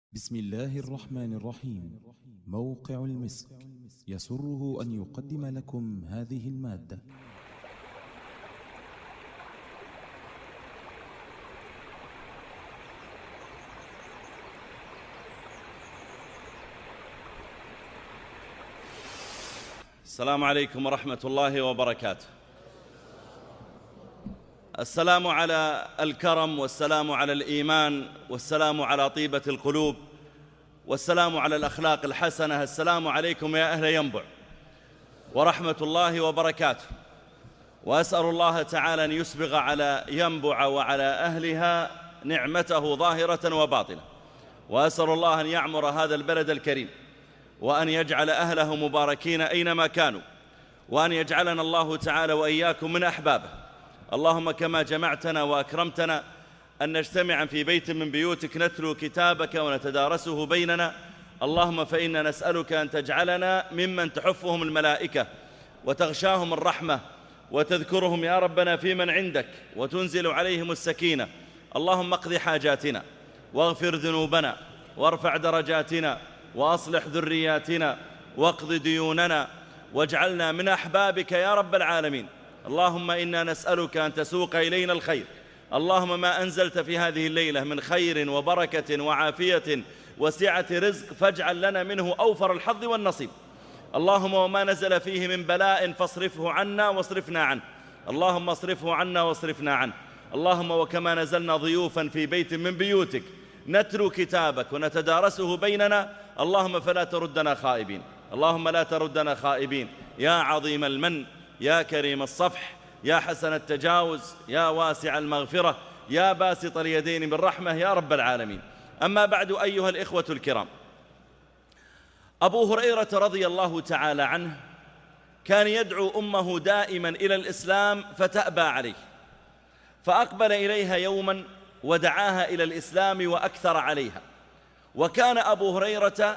بسم الله الرحمن الرحيم. موقع المسك يسره أن يقدم لكم هذه المادة. السلام عليكم ورحمة الله وبركاته. السلام على الكرم، والسلام على الإيمان، والسلام على طيبة القلوب، والسلام على الأخلاق الحسنة. السلام عليكم يا أهل ينبع ورحمة الله وبركاته. وأسأل الله تعالى أن يسبغ على ينبع وعلى أهلها نعمته ظاهرة وباطنة، وأسأل الله أن يعمر هذا البلد الكريم، وأن يجعل أهله مباركين أينما كانوا، وأن يجعلنا الله تعالى وإياكم من أحبابه. اللهم كما جمعتنا وأكرمتنا أن نجتمع في بيت من بيوتك نتلو كتابك ونتدارسه بيننا، اللهم فإنا نسألك أن تجعلنا ممن تحفهم الملائكة وتغشاهم الرحمة وتذكرهم يا ربنا في من عندك وتنزل عليهم السكينة. اللهم اقض حاجاتنا واغفر ذنوبنا وارفع درجاتنا وأصلح ذرياتنا واقض ديوننا واجعلنا من أحبابك يا رب العالمين. اللهم إنا نسألك أن تسوق إلينا الخير. اللهم ما أنزلت في هذه الليلة من خير وبركة وعافية وسعة رزق فاجعل لنا منه أوفر الحظ والنصيب. اللهم وما نزل فيه من بلاء فاصرفه عنا واصرفنا عنه. اللهم اصرفه عنا واصرفنا عنه. اللهم وكما نزلنا ضيوفا في بيت من بيوتك نتلو كتابك ونتدارسه بيننا، اللهم فلا تردنا خائبين. اللهم لا تردنا خائبين يا عظيم المن، يا كريم الصفح، يا حسن التجاوز، يا واسع المغفرة، يا باسط اليدين بالرحمة يا رب العالمين. أما بعد أيها الإخوة الكرام، أبو هريرة رضي الله تعالى عنه كان يدعو أمه دائما إلى الإسلام فتأبى عليه، فأقبل إليها يوما ودعاها إلى الإسلام وأكثر عليها. وكان أبو هريرة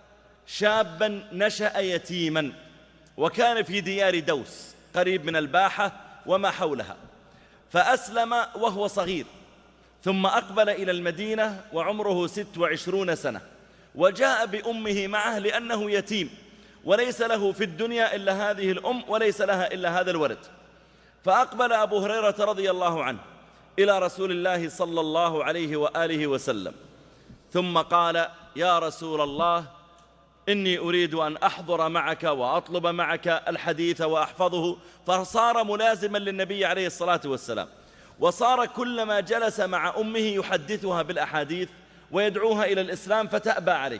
شابا نشأ يتيما، وكان في ديار دوس قريب من الباحة وما حولها، فأسلم وهو صغير، ثم أقبل إلى المدينة وعمره 26 سنة، وجاء بأمه معه لأنه يتيم وليس له في الدنيا إلا هذه الأم وليس لها إلا هذا الولد. فأقبل أبو هريرة رضي الله عنه إلى رسول الله صلى الله عليه وآله وسلم، ثم قال: يا رسول الله، إني أريد أن أحضر معك وأطلب معك الحديث وأحفظه. فصار ملازما للنبي عليه الصلاة والسلام، وصار كلما جلس مع أمه يحدثها بالأحاديث ويدعوها إلى الإسلام فتأبى عليه،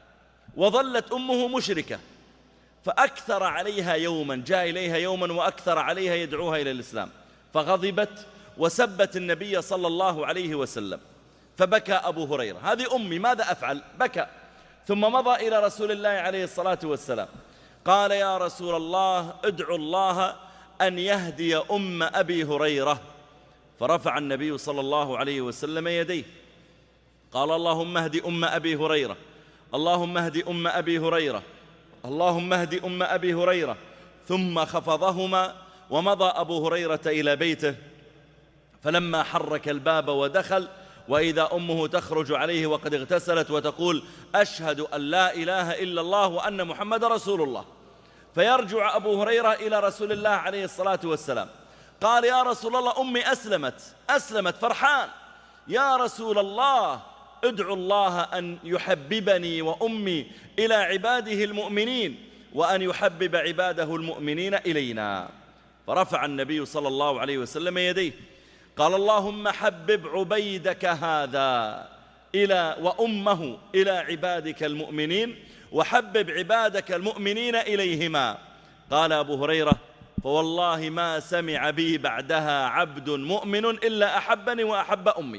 وظلت أمه مشركة. فأكثر عليها يوما، جاء إليها يوما وأكثر عليها يدعوها إلى الإسلام، فغضبت وسبت النبي صلى الله عليه وسلم. فبكى أبو هريرة: هذه أمي، ماذا أفعل؟ بكى، ثم مضى إلى رسول الله عليه الصلاة والسلام، قال: يا رسول الله، ادعو الله أن يهدي أم أبي هريرة. فرفع النبي صلى الله عليه وسلم يديه، قال: اللهم اهد أم أبي هريرة، اللهم اهد أم أبي هريرة، اللهم اهد أم أبي هريرة. ثم خفضهما ومضى أبو هريرة إلى بيته، فلما حرك الباب ودخل وإذا أمه تخرج عليه وقد اغتسلت وتقول: أشهد أن لا إله إلا الله وأن محمد رسول الله. فيرجع أبو هريرة إلى رسول الله عليه الصلاة والسلام، قال: يا رسول الله، أمي أسلمت فرحان. يا رسول الله، ادعو الله أن يحببني وأمي إلى عباده المؤمنين، وأن يحبب عباده المؤمنين إلينا. فرفع النبي صلى الله عليه وسلم يديه، قال: اللهم حبب عبيدك هذا وأمه إلى عبادك المؤمنين، وحبب عبادك المؤمنين إليهما. قال أبو هريرة: فوالله ما سمع بي بعدها عبد مؤمن إلا أحبني وأحب أمي.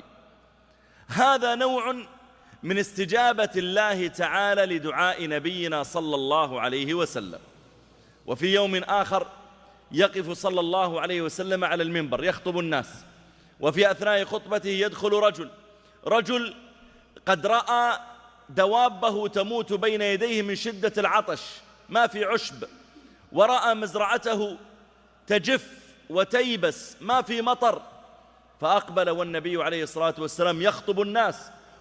هذا نوع من استجابة الله تعالى لدعاء نبينا صلى الله عليه وسلم. وفي يوم آخر يقف صلى الله عليه وسلم على المنبر يخطب الناس، وفي أثناء خطبته يدخل رجل قد رأى دوابه تموت بين يديه من شدة العطش، ما في عشب، ورأى مزرعته تجف وتيبس، ما في مطر. فأقبل والنبي عليه الصلاة والسلام يخطب الناس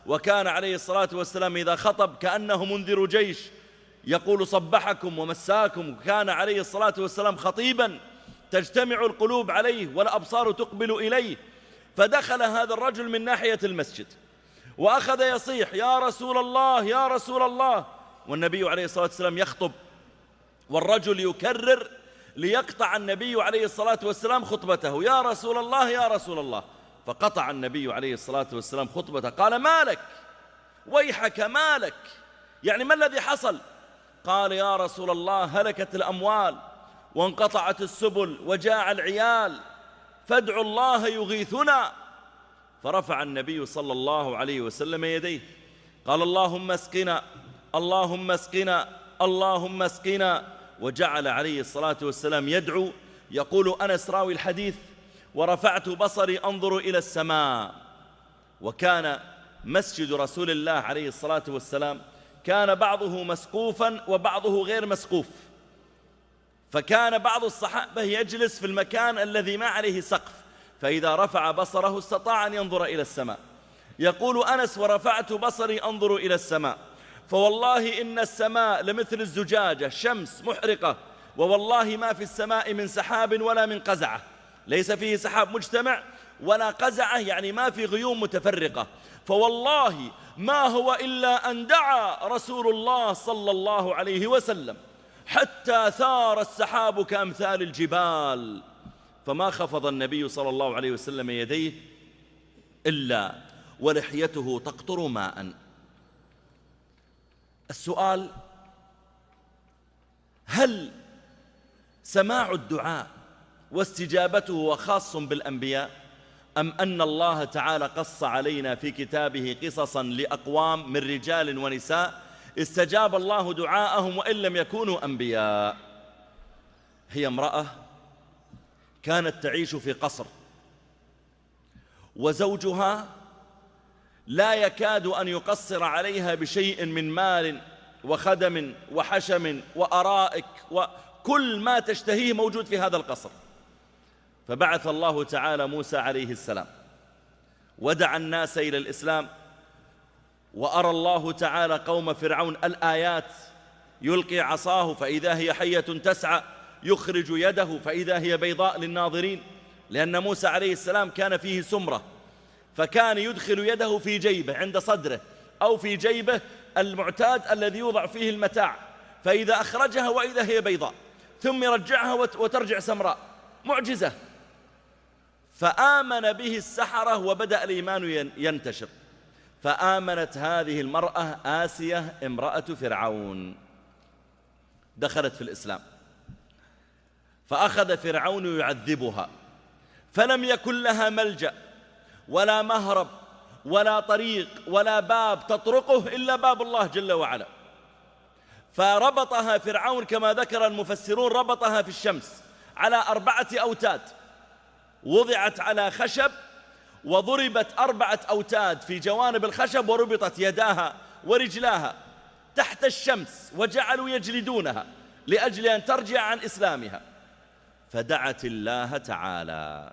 وكان عليه الصلاة والسلام إذا خطب كأنه منذر جيش يقول صبحكم ومساكم، وكان عليه الصلاة والسلام خطيبا تجتمع القلوب عليه والأبصار تقبل إليه. فدخل هذا الرجل من ناحية المسجد وأخذ يصيح: يا رسول الله يا رسول الله، والنبي عليه الصلاة والسلام يخطب والرجل يكرر ليقطع النبي عليه الصلاة والسلام خطبته: يا رسول الله يا رسول الله. فقطع النبي عليه الصلاة والسلام خطبته، قال: مالك ويحك مالك، يعني ما الذي حصل؟ قال: يا رسول الله هلكت الأموال وانقطعت السبل وجاع العيال، فادعوا الله يغيثنا. فرفع النبي صلى الله عليه وسلم يديه قال: اللهم اسقنا اللهم اسقنا اللهم اسقنا. وجعل عليه الصلاة والسلام يدعو. يقول أنس راوي الحديث: ورفعت بصري أنظر إلى السماء. وكان مسجد رسول الله عليه الصلاة والسلام كان بعضه مسقوفا وبعضه غير مسقوف، فكان بعض الصحابة يجلس في المكان الذي ما عليه سقف، فإذا رفع بصره استطاع أن ينظر إلى السماء. يقول أنس: ورفعت بصري أنظر إلى السماء، فوالله إن السماء لمثل الزجاجة، شمس محرقة، ووالله ما في السماء من سحاب ولا من قزعة، ليس فيه سحاب مجتمع ولا قزعة، يعني ما في غيوم متفرقة. فوالله ما هو إلا أن دعا رسول الله صلى الله عليه وسلم حتى ثار السحاب كأمثال الجبال، فما خفض النبي صلى الله عليه وسلم يديه إلا ولحيته تقطر ماء. السؤال: هل سماع الدعاء واستجابته هو خاص بالأنبياء، أم أن الله تعالى قص علينا في كتابه قصصا لأقوام من رجال ونساء استجاب الله دعاءهم وإن لم يكونوا أنبياء؟ هي امرأة كانت تعيش في قصر، وزوجها لا يكاد أن يقصر عليها بشيء من مال وخدم وحشم وأرائك، وكل ما تشتهيه موجود في هذا القصر. فبعث الله تعالى موسى عليه السلام ودعا الناس إلى الإسلام، وأرى الله تعالى قوم فرعون الآيات: يلقي عصاه فإذا هي حية تسعى، يخرج يده فإذا هي بيضاء للناظرين، لأن موسى عليه السلام كان فيه سمرة، فكان يدخل يده في جيبه عند صدره أو في جيبه المعتاد الذي يوضع فيه المتاع، فإذا أخرجها وإذا هي بيضاء، ثم يرجعها وترجع سمراء، معجزة. فآمن به السحرة وبدأ الإيمان ينتشر. فآمنت هذه المرأة آسية امرأة فرعون، دخلت في الإسلام، فأخذ فرعون يعذبها، فلم يكن لها ملجأ ولا مهرب ولا طريق ولا باب تطرقه إلا باب الله جل وعلا. فربطها فرعون كما ذكر المفسرون، ربطها في الشمس على 4 أوتاد، وضعت على خشب وضربت 4 أوتاد في جوانب الخشب، وربطت يداها ورجلاها تحت الشمس، وجعلوا يجلدونها لأجل أن ترجع عن إسلامها. فدعت الله تعالى،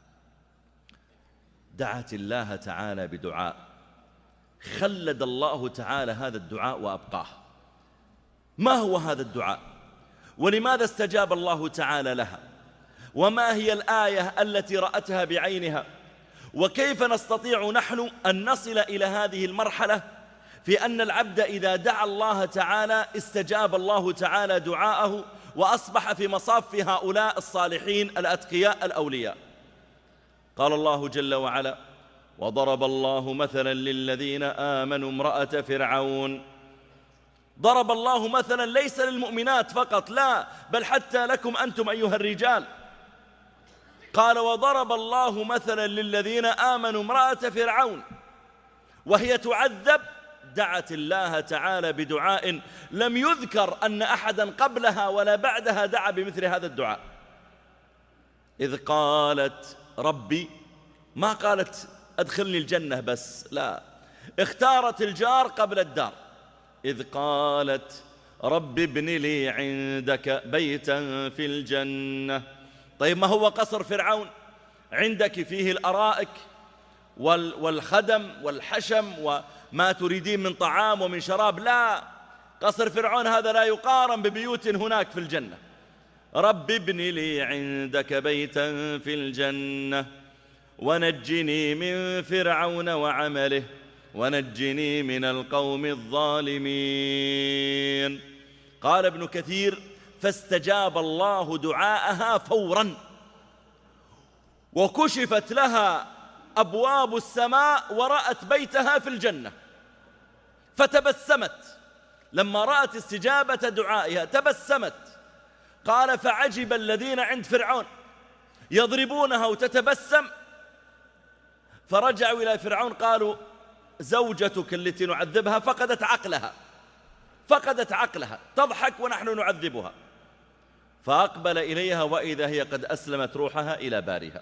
دعت الله تعالى بدعاء خلد الله تعالى هذا الدعاء وأبقاه. ما هو هذا الدعاء؟ ولماذا استجاب الله تعالى لها؟ وما هي الآية التي رأتها بعينها؟ وكيف نستطيع نحن أن نصل إلى هذه المرحلة في أن العبد إذا دعا الله تعالى استجاب الله تعالى دعاءه، وأصبح في مصاف هؤلاء الصالحين الأتقياء الأولياء؟ قال الله جل وعلا: وضرب الله مثلا للذين آمنوا امرأة فرعون. ضرب الله مثلا ليس للمؤمنات فقط، لا، بل حتى لكم أنتم أيها الرجال. قال: وضرب الله مثلا للذين آمنوا امرأة فرعون، وهي تعذب دعت الله تعالى بدعاء لم يذكر أن أحدا قبلها ولا بعدها دعا بمثل هذا الدعاء. إذ قالت ربي، ما قالت أدخلني الجنة بس، لا، اختارت الجار قبل الدار. إذ قالت رب ابن لي عندك بيتا في الجنة. طيب ما هو قصر فرعون؟ عندك فيه الأرائك والخدم والحشم ما تريدين من طعام ومن شراب؟ لا، قصر فرعون هذا لا يقارن ببيوت هناك في الجنة. رب ابن لي عندك بيتا في الجنة ونجني من فرعون وعمله ونجني من القوم الظالمين. قال ابن كثير: فاستجاب الله دعاءها فورا، وكشفت لها أبواب السماء ورأت بيتها في الجنة، فتبسمت لما رأت استجابة دعائها، تبسمت. قال: فعجب الذين عند فرعون يضربونها وتتبسم، فرجعوا إلى فرعون قالوا: زوجتك التي نعذبها فقدت عقلها، تضحك ونحن نعذبها. فأقبل إليها وإذا هي قد أسلمت روحها إلى بارها.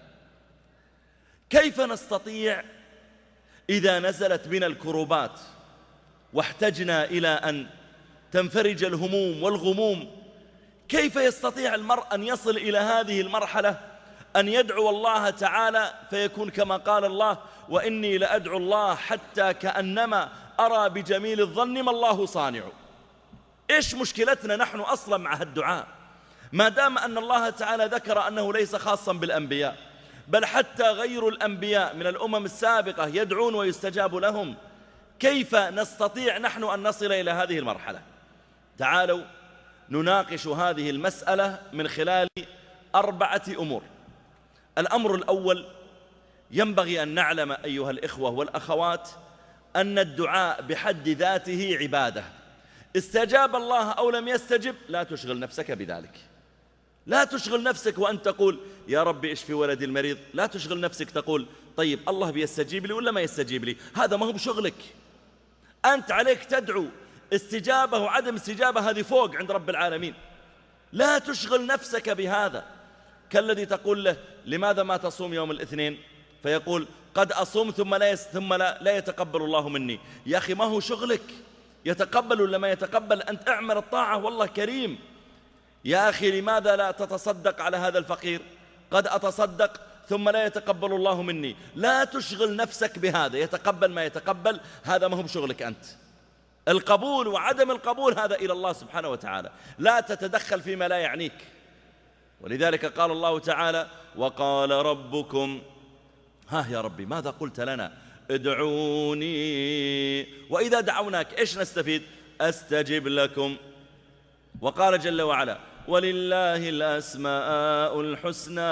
كيف نستطيع إذا نزلت بنا الكروبات واحتجنا إلى أن تنفرج الهموم والغموم، كيف يستطيع المرء أن يصل إلى هذه المرحلة أن يدعو الله تعالى فيكون كما قال الله: وإني لأدعو الله حتى كأنما أرى بجميل الظن ما الله صانع. إيش مشكلتنا نحن أصلا مع الدعاء؟ ما دام أن الله تعالى ذكر أنه ليس خاصا بالأنبياء، بل حتى غير الأنبياء من الأمم السابقة يدعون ويستجاب لهم، كيف نستطيع نحن أن نصل إلى هذه المرحلة؟ تعالوا نناقش هذه المسألة من خلال 4 أمور. الأمر الأول: ينبغي أن نعلم أيها الإخوة والأخوات أن الدعاء بحد ذاته عبادة. استجاب الله أو لم يستجب لا تشغل نفسك بذلك، لا تشغل نفسك وأن تقول: يا ربي اشفي ولدي المريض. لا تشغل نفسك تقول: طيب الله بيستجيب لي ولا ما يستجيب لي؟ هذا ما هو بشغلك. أنت عليك تدعو، استجابة وعدم استجابة هذه فوق عند رب العالمين. لا تشغل نفسك بهذا. كالذي تقول له: لماذا ما تصوم يوم الاثنين؟ فيقول: قد أصوم ثم لا يتقبل الله مني. يا أخي ما هو شغلك يتقبل ولا ما يتقبل، أنت اعمل الطاعة والله كريم. يا أخي لماذا لا تتصدق على هذا الفقير؟ قد أتصدق ثم لا يتقبل الله مني. لا تشغل نفسك بهذا، يتقبل ما يتقبل هذا ما هو بشغلك أنت. القبول وعدم القبول هذا إلى الله سبحانه وتعالى، لا تتدخل فيما لا يعنيك. ولذلك قال الله تعالى: وقال ربكم ها يا ربي ماذا قلت لنا؟ ادعوني. وإذا دعوناك إيش نستفيد؟ أستجب لكم. وقال جل وعلا: ولله الأسماء الحسنى.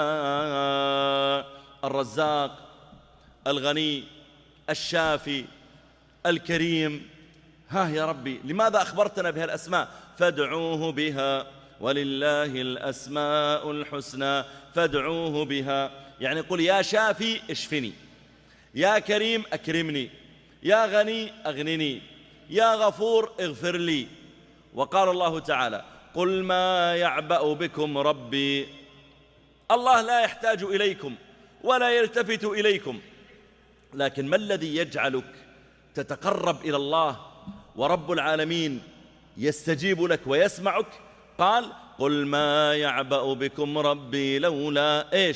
الرزاق، الغني، الشافي، الكريم. ها يا ربي لماذا أخبرتنا بها الأسماء؟ فادعوه بها، ولله الأسماء الحسنى فادعوه بها. يعني قل: يا شافي اشفني، يا كريم أكرمني، يا غني أغنني، يا غفور اغفر لي. وقال الله تعالى: قل ما يعبأ بكم ربي. الله لا يحتاج إليكم ولا يلتفت إليكم، لكن ما الذي يجعلك تتقرب إلى الله ورب العالمين يستجيب لك ويسمعك؟ قال: قل ما يعبأ بكم ربي لولا إيش؟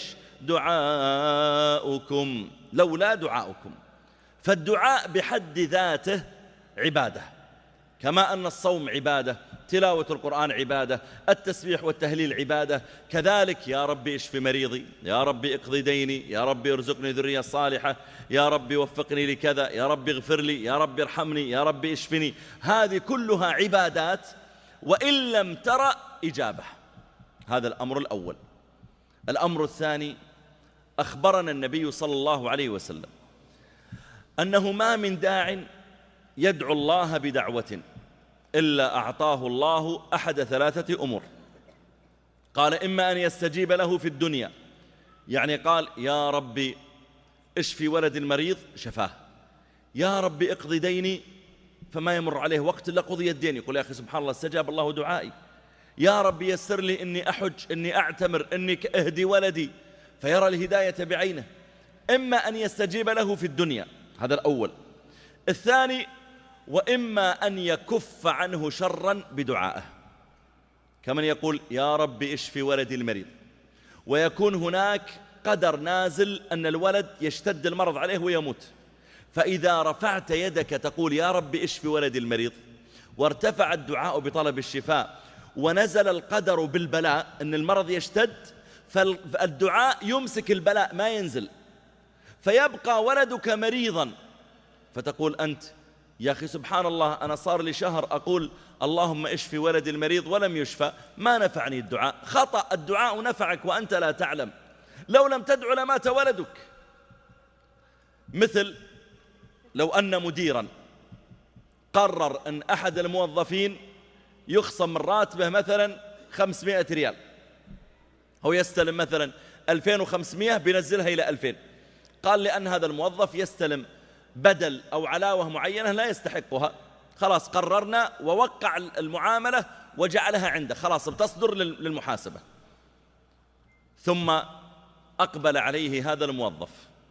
دعاؤكم، لولا دعاؤكم. فالدعاء بحد ذاته عبادة، كما أن الصوم عبادة، تلاوة القرآن عبادة، التسبيح والتهليل عبادة. كذلك يا ربي اشف مريضي، يا ربي اقضي ديني، يا ربي ارزقني ذرية صالحة، يا ربي وفقني لكذا، يا ربي اغفر لي، يا ربي ارحمني، يا ربي اشفني. هذه كلها عبادات وإن لم ترى إجابة. هذا الأمر الأول. الأمر الثاني: أخبرنا النبي صلى الله عليه وسلم أنه ما من داع يدعو الله بدعوة إلا أعطاه الله أحد 3 أمور. قال: إما أن يستجيب له في الدنيا، يعني قال: يا ربي اشفي ولد المريض، شفاه. يا ربي اقضي ديني، فما يمر عليه وقت إلا قضي الدين، يقول: يا أخي سبحان الله استجاب الله دعائي. يا ربي يسر لي إني أحج، إني أعتمر، إني أهدي ولدي، فيرى الهداية بعينه. إما أن يستجيب له في الدنيا، هذا الأول. الثاني: وإما أن يكف عنه شرا بدعائه، كمن يقول: يا ربي اشفي ولدي المريض، ويكون هناك قدر نازل أن الولد يشتد المرض عليه ويموت، فإذا رفعت يدك تقول يا رب اشف ولدي المريض، وارتفع الدعاء بطلب الشفاء، ونزل القدر بالبلاء أن المرض يشتد، فالدعاء يمسك البلاء ما ينزل، فيبقى ولدك مريضا، فتقول أنت يا أخي سبحان الله أنا صار لي شهر أقول اللهم اشفي ولدي المريض ولم يشفى، ما نفعني الدعاء. خطأ، الدعاء نفعك وأنت لا تعلم، لو لم تدعو لمات ولدك. مثل لو أن مديرا قرر أن أحد الموظفين يخصم من راتبه مثلا 500 ريال، هو يستلم مثلا 2500 بينزلها إلى 2000، قال لأن هذا الموظف يستلم بدل أو علاوة معينة لا يستحقها، خلاص قررنا ووقع المعاملة وجعلها عنده، خلاص بتصدر للمحاسبة. ثم أقبل عليه هذا الموظف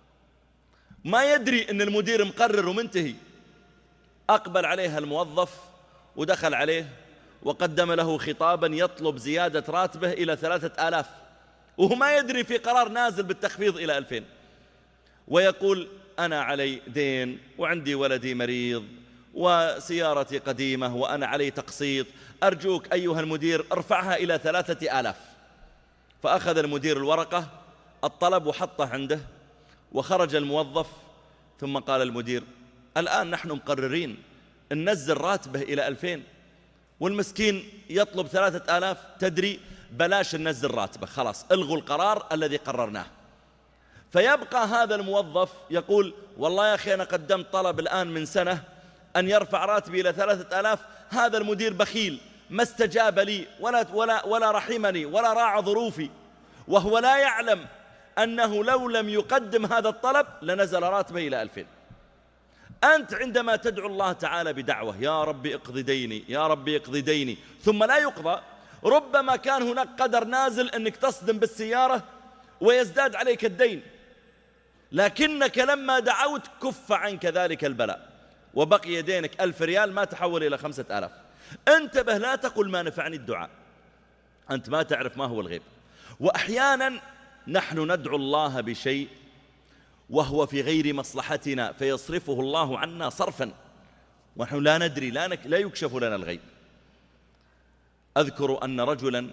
ما يدري أن المدير مقرر ومنتهي، أقبل عليه الموظف ودخل عليه وقدم له خطابا يطلب زيادة راتبه إلى 3000، وهو ما يدري في قرار نازل بالتخفيض إلى 2000، ويقول أنا علي دين وعندي ولدي مريض وسيارتي قديمة وأنا علي تقسيط، أرجوك أيها المدير ارفعها إلى 3000. فأخذ المدير الورقة الطلب وحطه عنده، وخرج الموظف، ثم قال المدير الآن نحن مقررين أن ننزل راتبه إلى 2000 والمسكين يطلب 3000، تدري بلاش ننزل راتبه، خلاص الغوا القرار الذي قررناه. فيبقى هذا الموظف يقول والله يا أخي أنا قدمت طلب الآن من سنة أن يرفع راتبي إلى 3000، هذا المدير بخيل ما استجاب لي ولا رحمني ولا راعى ظروفي، وهو لا يعلم أنه لو لم يقدم هذا الطلب لنزل راتبه إلى 2000. أنت عندما تدعو الله تعالى بدعوة يا رب اقضي ديني يا رب اقضي ديني ثم لا يقضى، ربما كان هناك قدر نازل أنك تصدم بالسيارة ويزداد عليك الدين، لكنك لما دعوت كف عنك ذلك البلاء وبقي دينك 1000 ريال ما تحول إلى 5000. انتبه، لا تقل ما نفعني الدعاء، أنت ما تعرف ما هو الغيب. وأحيانا نحن ندعو الله بشيء وهو في غير مصلحتنا فيصرفه الله عنا صرفا ونحن لا ندري، لا يكشف لنا الغيب. أذكر أن رجلا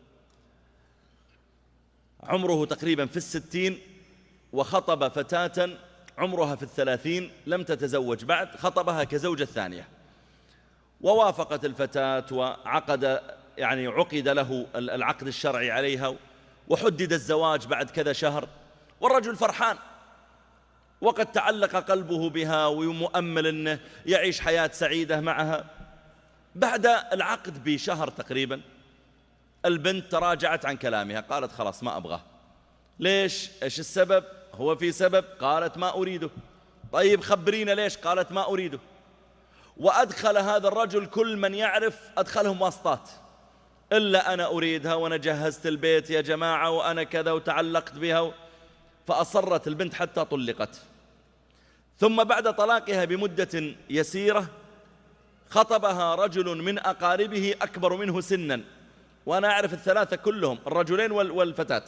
عمره تقريبا في 60 وخطب فتاة عمرها في 30 لم تتزوج بعد، خطبها كزوجة ثانية، ووافقت الفتاة وعقد له العقد الشرعي عليها، وحدد الزواج بعد كذا شهر، والرجل فرحان وقد تعلق قلبه بها ومؤمل أنه يعيش حياة سعيدة معها. بعد العقد بشهر تقريبا البنت تراجعت عن كلامها، قالت خلاص ما أبغاه. ليش؟ إيش السبب؟ هو في سبب؟ قالت ما أريده. طيب خبرينا ليش؟ قالت ما أريده. وأدخل هذا الرجل كل من يعرف أدخلهم واسطات، إلا أنا أريدها وأنا جهزت البيت يا جماعة وأنا كذا وتعلقت بها، فأصرت البنت حتى طلقت. ثم بعد طلاقها بمدة يسيرة خطبها رجل من أقاربه أكبر منه سنا، وأنا أعرف الثلاثة كلهم الرجلين والفتاة،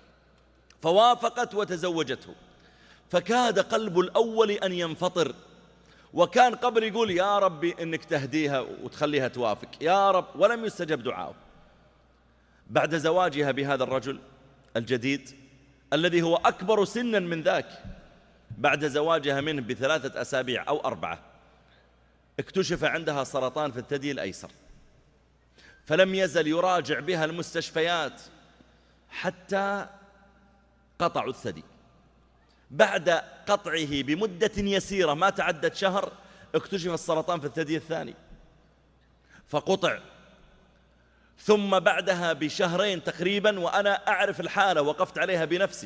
فوافقت وتزوجته. فكاد قلب الأول أن ينفطر، وكان قبل يقول يا ربي إنك تهديها وتخليها توافق يا رب، ولم يستجب دعاؤه. بعد زواجها بهذا الرجل الجديد الذي هو أكبر سنا من ذاك، بعد زواجها منه ب3 أسابيع أو 4 اكتشف عندها سرطان في الثدي الأيسر، فلم يزل يراجع بها المستشفيات حتى قطعوا الثدي. بعد قطعه بمدة يسيرة ما تعدت شهر اكتشف السرطان في الثدي الثاني فقطع. ثم بعدها بشهرين تقريبا، وأنا أعرف الحالة وقفت عليها بنفسي،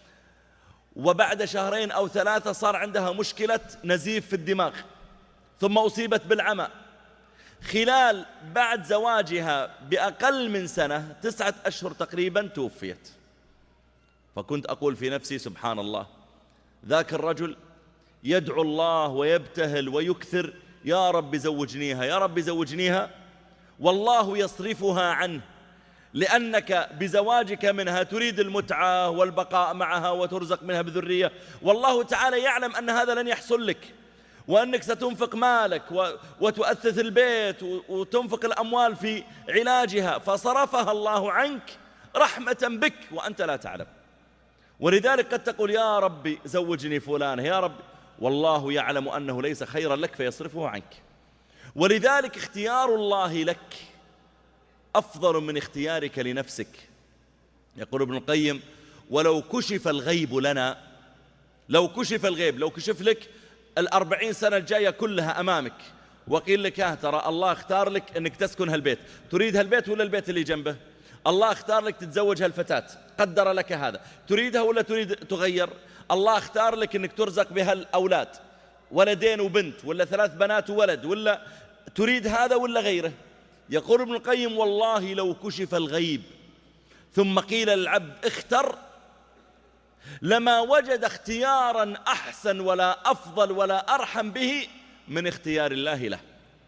وبعد 2 أو 3 صار عندها مشكلة نزيف في الدماغ، ثم أصيبت بالعمى. خلال بعد زواجها بأقل من سنة 9 أشهر تقريبا توفيت. فكنت أقول في نفسي سبحان الله، ذاك الرجل يدعو الله ويبتهل ويكثر يا رب زوجنيها يا رب زوجنيها، والله يصرفها عنه لأنك بزواجك منها تريد المتعة والبقاء معها وترزق منها بذرية، والله تعالى يعلم أن هذا لن يحصل لك، وأنك ستنفق مالك وتؤثث البيت وتنفق الأموال في علاجها، فصرفها الله عنك رحمة بك وأنت لا تعلم. ولذلك قد تقول يا ربي زوجني فلانة يا ربي، والله يعلم أنه ليس خيرا لك فيصرفه عنك. ولذلك اختيار الله لك أفضل من اختيارك لنفسك. يقول ابن القيم: ولو كشف الغيب لنا، لو كشف الغيب، لو كشف لك 40 سنة الجاية كلها أمامك وقيل لك ترى الله اختار لك أنك تسكن هالبيت، تريد هالبيت ولا البيت اللي جنبه؟ الله اختار لك تتزوج هالفتاة، قدر لك هذا، تريدها ولا تريد تغير؟ الله اختار لك أنك ترزق بها الأولاد، ولدين وبنت ولا 3 بنات وولد، ولا تريد هذا ولا غيره؟ يقول ابن القيم: والله لو كشف الغيب ثم قيل للعبد اختر، لما وجد اختيارا أحسن ولا أفضل ولا أرحم به من اختيار الله له.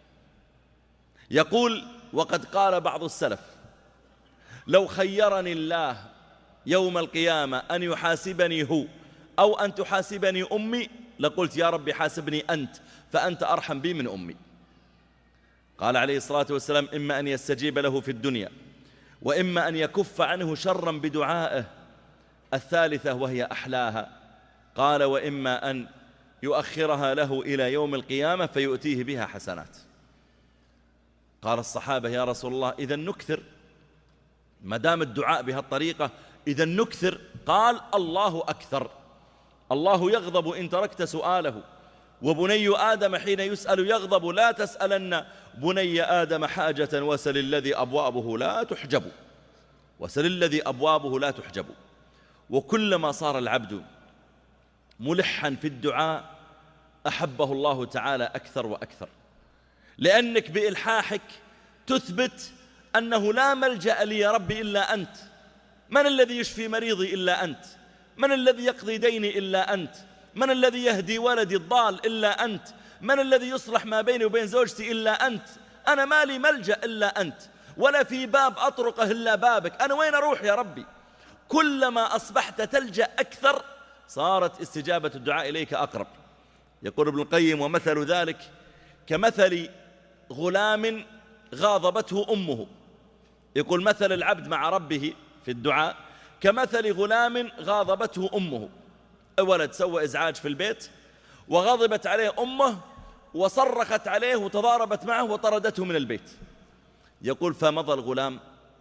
يقول: وقد قال بعض السلف: لو خيرني الله يوم القيامة أن يحاسبني هو أو أن تحاسبني أمي لقلت يا رب حاسبني أنت، فأنت أرحم بي من أمي. قال عليه الصلاة والسلام: إما أن يستجيب له في الدنيا وإما أن يكف عنه شرا بدعائه، الثالثة وهي أحلاها، قال: وإما أن يؤخرها له إلى يوم القيامة فيؤتيه بها حسنات. قال الصحابة: يا رسول الله إذا نكثر، ما دام الدعاء بهالطريقة إذا نكثر. قال: الله أكثر، الله يغضب إن تركت سؤاله، وبني آدم حين يسأل يغضب، لا تسألن بني آدم حاجة وسل الذي أبوابه لا تحجب، وسل الذي أبوابه لا تحجب. وكلما صار العبد ملحا في الدعاء أحبه الله تعالى أكثر وأكثر، لأنك بإلحاحك تثبت أنه لا ملجأ لي يا ربي إلا أنت، من الذي يشفي مريضي إلا أنت، من الذي يقضي ديني إلا أنت، من الذي يهدي ولدي الضال إلا أنت، من الذي يصلح ما بيني وبين زوجتي إلا أنت، أنا ما لي ملجأ إلا أنت، ولا في باب أطرقه إلا بابك، أنا وين أروح يا ربي؟ كلما أصبحت تلجأ أكثر صارت استجابة الدعاء إليك أقرب. يقول ابن القيم: ومثل ذلك كمثل غلام غاضبته أمه. يقول مثل العبد مع ربه في الدعاء كمثل غلام غاضبته أمه. ولد سوى إزعاج في البيت وغضبت عليه أمه وصرخت عليه وتضاربت معه وطردته من البيت. يقول: فمضى الغلام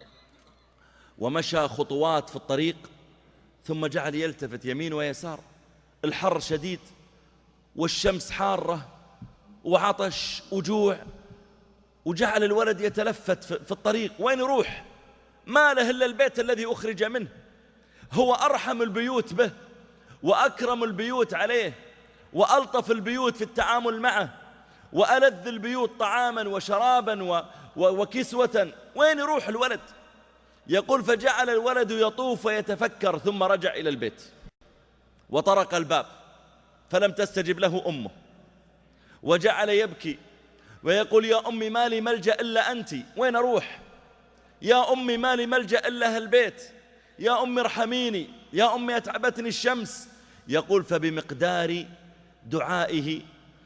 ومشى خطوات في الطريق ثم جعل يلتفت يمين ويسار، الحر شديد والشمس حارة وعطش وجوع، وجعل الولد يتلفت في الطريق، وين يروح؟ ما له إلا البيت الذي أخرج منه، هو أرحم البيوت به وأكرم البيوت عليه وألطف البيوت في التعامل معه وألذ البيوت طعاما وشرابا وكسوة، وين يروح الولد؟ يقول: فجعل الولد يطوف ويتفكر ثم رجع إلى البيت وطرق الباب فلم تستجب له أمه، وجعل يبكي ويقول: يا أمي ما لي ملجأ إلا أنت، وين أروح؟ يا أمي ما لي ملجأ إلا هالبيت، يا أمي ارحميني، يا أمي أتعبتني الشمس. يقول: فبمقدار دعائه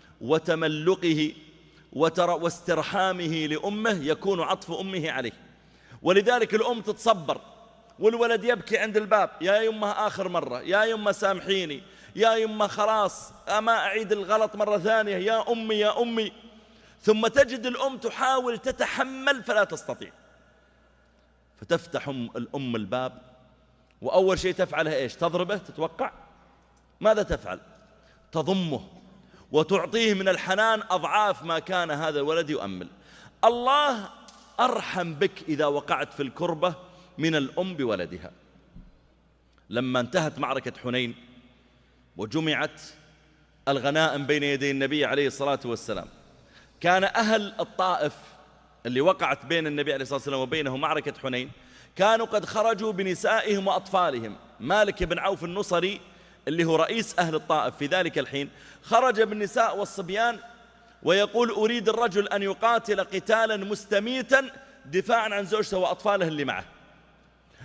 وتملقه واسترحامه لأمه يكون عطف أمه عليه. ولذلك الأم تتصبر والولد يبكي عند الباب: يا يمه آخر مرة، يا يمه سامحيني، يا يمه خلاص ما أعيد الغلط مرة ثانية، يا أمي يا أمي. ثم تجد الأم تحاول تتحمل فلا تستطيع، فتفتح الأم الباب وأول شيء تفعله إيش؟ تضربه؟ تتوقع؟ ماذا تفعل؟ تضمه وتعطيه من الحنان أضعاف ما كان هذا الولد يؤمل. الله أرحم بك إذا وقعت في الكربة من الأم بولدها. لما انتهت معركة حنين وجمعت الغنائم بين يدي النبي عليه الصلاة والسلام، كان أهل الطائف اللي وقعت بين النبي عليه الصلاة والسلام وبينه معركة حنين كانوا قد خرجوا بنسائهم وأطفالهم. مالك بن عوف النصري اللي هو رئيس أهل الطائف في ذلك الحين خرج بالنساء والصبيان ويقول: أريد الرجل أن يقاتل قتالا مستميتا دفاعا عن زوجته وأطفاله اللي معه.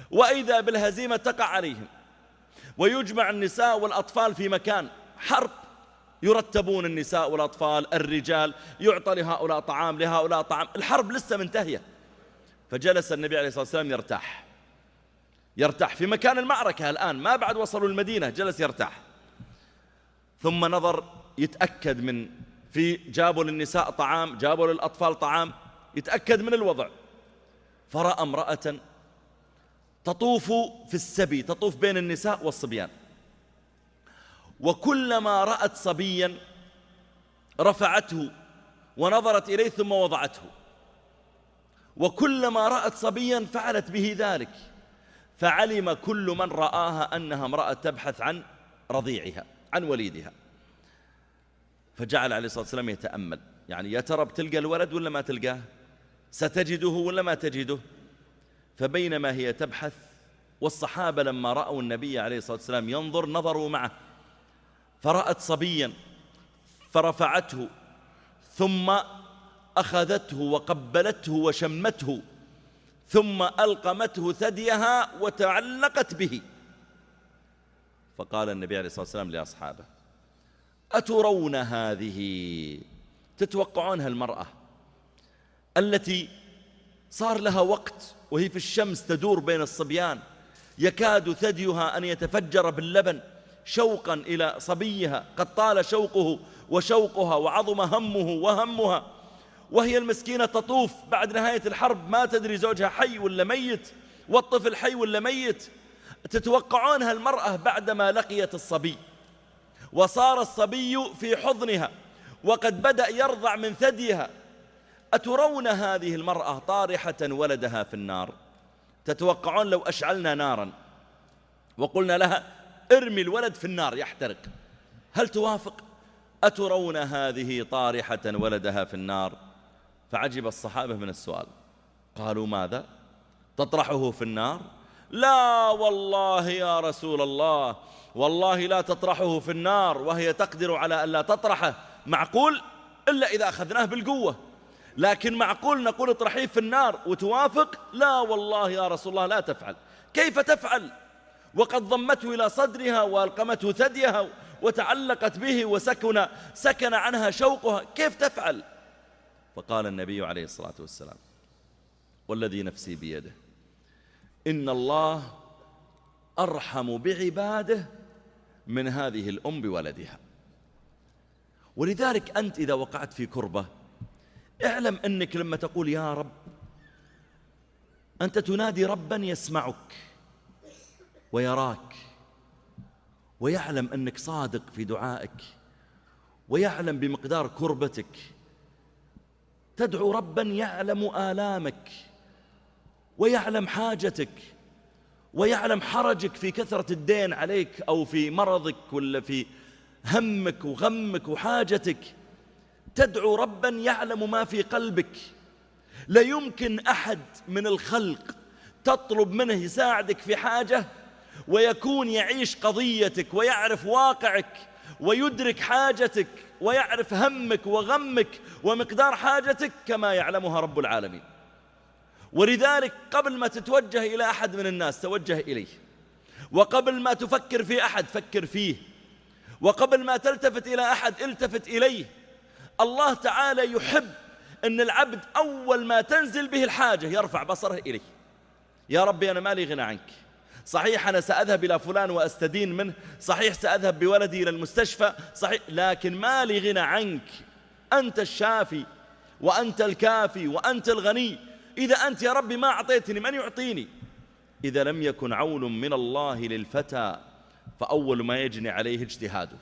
وإذا بالهزيمة تقع عليهم، ويجمع النساء والأطفال في مكان حرب، يرتبون النساء والأطفال، الرجال يعطى لهؤلاء طعام لهؤلاء طعام، الحرب لسه منتهية. فجلس النبي عليه الصلاة والسلام يرتاح في مكان المعركة الآن، ما بعد وصلوا المدينة، جلس يرتاح. ثم نظر يتأكد جابوا للنساء طعام، جابوا للأطفال طعام، يتأكد من الوضع. فرأى امرأة تطوف في السبي، تطوف بين النساء والصبيان، وكلما رأت صبيا رفعته ونظرت إليه ثم وضعته، وكلما رأت صبيا فعلت به ذلك، فعلم كل من رآها أنها امرأة تبحث عن رضيعها، عن وليدها. فجعل عليه الصلاة والسلام يتأمل، يعني يا ترى بتلقى الولد ولا ما تلقاه، ستجده ولا ما تجده. فبينما هي تبحث، والصحابة لما رأوا النبي عليه الصلاة والسلام ينظر نظروا معه، فرأت صبيا فرفعته ثم أخذته وقبلته وشمته، ثم ألقمته ثديها وتعلقت به. فقال النبي عليه الصلاة والسلام لأصحابه: أترون هذه؟ تتوقعونها المرأة التي صار لها وقت وهي في الشمس تدور بين الصبيان، يكاد ثديها أن يتفجر باللبن شوقا إلى صبيها، قد طال شوقه وشوقها وعظم همه وهمها، وهي المسكينة تطوف بعد نهاية الحرب ما تدري زوجها حي ولا ميت، والطفل حي ولا ميت. تتوقعونها المرأة بعدما لقيت الصبي وصار الصبي في حضنها وقد بدأ يرضع من ثديها، أترون هذه المرأة طارحة ولدها في النار؟ تتوقعون لو أشعلنا نارا وقلنا لها ارمي الولد في النار يحترق، هل توافق؟ أترون هذه طارحة ولدها في النار؟ فعجب الصحابة من السؤال، قالوا: ماذا؟ تطرحه في النار؟ لا والله يا رسول الله، والله لا تطرحه في النار وهي تقدر على أن لا تطرحه، معقول؟ إلا إذا أخذناه بالقوة، لكن معقول نقول اطرحيه في النار وتوافق؟ لا والله يا رسول الله لا تفعل. كيف تفعل وقد ضمته إلى صدرها وألقمته ثديها وتعلقت به وسكن عنها شوقها، كيف تفعل؟ فقال النبي عليه الصلاة والسلام: والذي نفسي بيده إن الله أرحم بعباده من هذه الأم بولدها. ولذلك أنت إذا وقعت في كربة اعلم أنك لما تقول يا رب أنت تنادي ربا يسمعك ويراك ويعلم أنك صادق في دعائك ويعلم بمقدار كربتك، تدعو ربا يعلم آلامك ويعلم حاجتك ويعلم حرجك في كثرة الدين عليك أو في مرضك ولا في همك وغمك وحاجتك، تدعو ربا يعلم ما في قلبك. لا يمكن أحد من الخلق تطلب منه يساعدك في حاجة ويكون يعيش قضيتك ويعرف واقعك ويدرك حاجتك ويعرف همك وغمك ومقدار حاجتك كما يعلمها رب العالمين. ولذلك قبل ما تتوجه إلى أحد من الناس توجه إليه، وقبل ما تفكر في أحد فكر فيه، وقبل ما تلتفت إلى أحد التفت إليه. الله تعالى يحب أن العبد أول ما تنزل به الحاجة يرفع بصره إليه. يا ربي أنا مالي غنى عنك، صحيح أنا سأذهب إلى فلان وأستدين منه، صحيح سأذهب بولدي إلى المستشفى، صحيح، لكن مالي غنى عنك. أنت الشافي وأنت الكافي وأنت الغني. إذا أنت يا ربي ما أعطيتني من يعطيني؟ إذا لم يكن عون من الله للفتى فأول ما يجني عليه اجتهاده.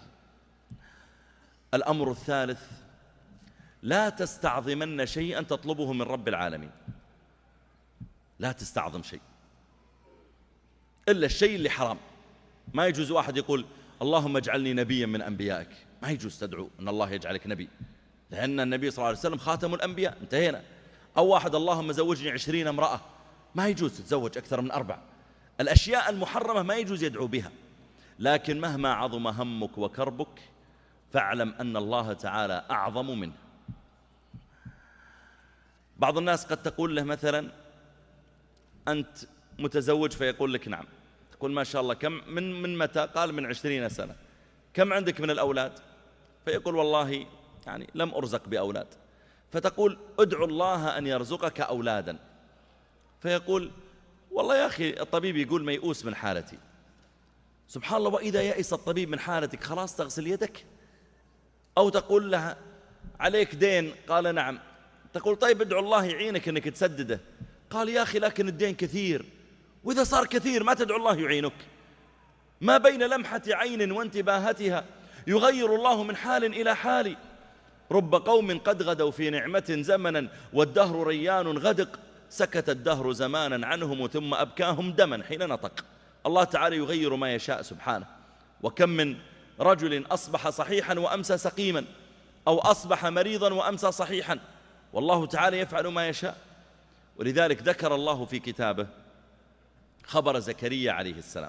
الأمر الثالث: لا تستعظمن شيئا تطلبه من رب العالمين. لا تستعظم شيء إلا الشيء اللي حرام. ما يجوز واحد يقول اللهم اجعلني نبيا من أنبيائك، ما يجوز تدعو أن الله يجعلك نبي، لأن النبي صلى الله عليه وسلم خاتم الأنبياء، انتهينا. أو واحد اللهم زوجني 20 امرأة، ما يجوز تتزوج أكثر من 4. الأشياء المحرمة ما يجوز يدعو بها. لكن مهما عظم همك وكربك فاعلم أن الله تعالى أعظم منه. بعض الناس قد تقول له مثلا أنت متزوج؟ فيقول لك نعم. تقول ما شاء الله، كم من متى؟ قال من 20 سنة. كم عندك من الأولاد؟ فيقول والله يعني لم أرزق بأولاد. فتقول ادعو الله أن يرزقك أولادا. فيقول والله يا أخي الطبيب يقول ميؤوس من حالتي. سبحان الله، وإذا يئس الطبيب من حالتك خلاص تغسل يدك. أو تقول لها عليك دين، قال نعم. تقول طيب ادعو الله يعينك أنك تسدده. قال يا أخي لكن الدين كثير، وإذا صار كثير ما تدعو الله يعينك؟ ما بين لمحة عين وانتباهتها يغير الله من حال إلى حال. رب قوم قد غدوا في نعمة زمنا والدهر ريان غدق، سكت الدهر زمانا عنهم ثم أبكاهم دما حين نطق. الله تعالى يغير ما يشاء سبحانه. وكم من رجل أصبح صحيحا وأمسى سقيما، أو أصبح مريضا وأمسى صحيحا، والله تعالى يفعل ما يشاء. ولذلك ذكر الله في كتابه خبر زكريا عليه السلام.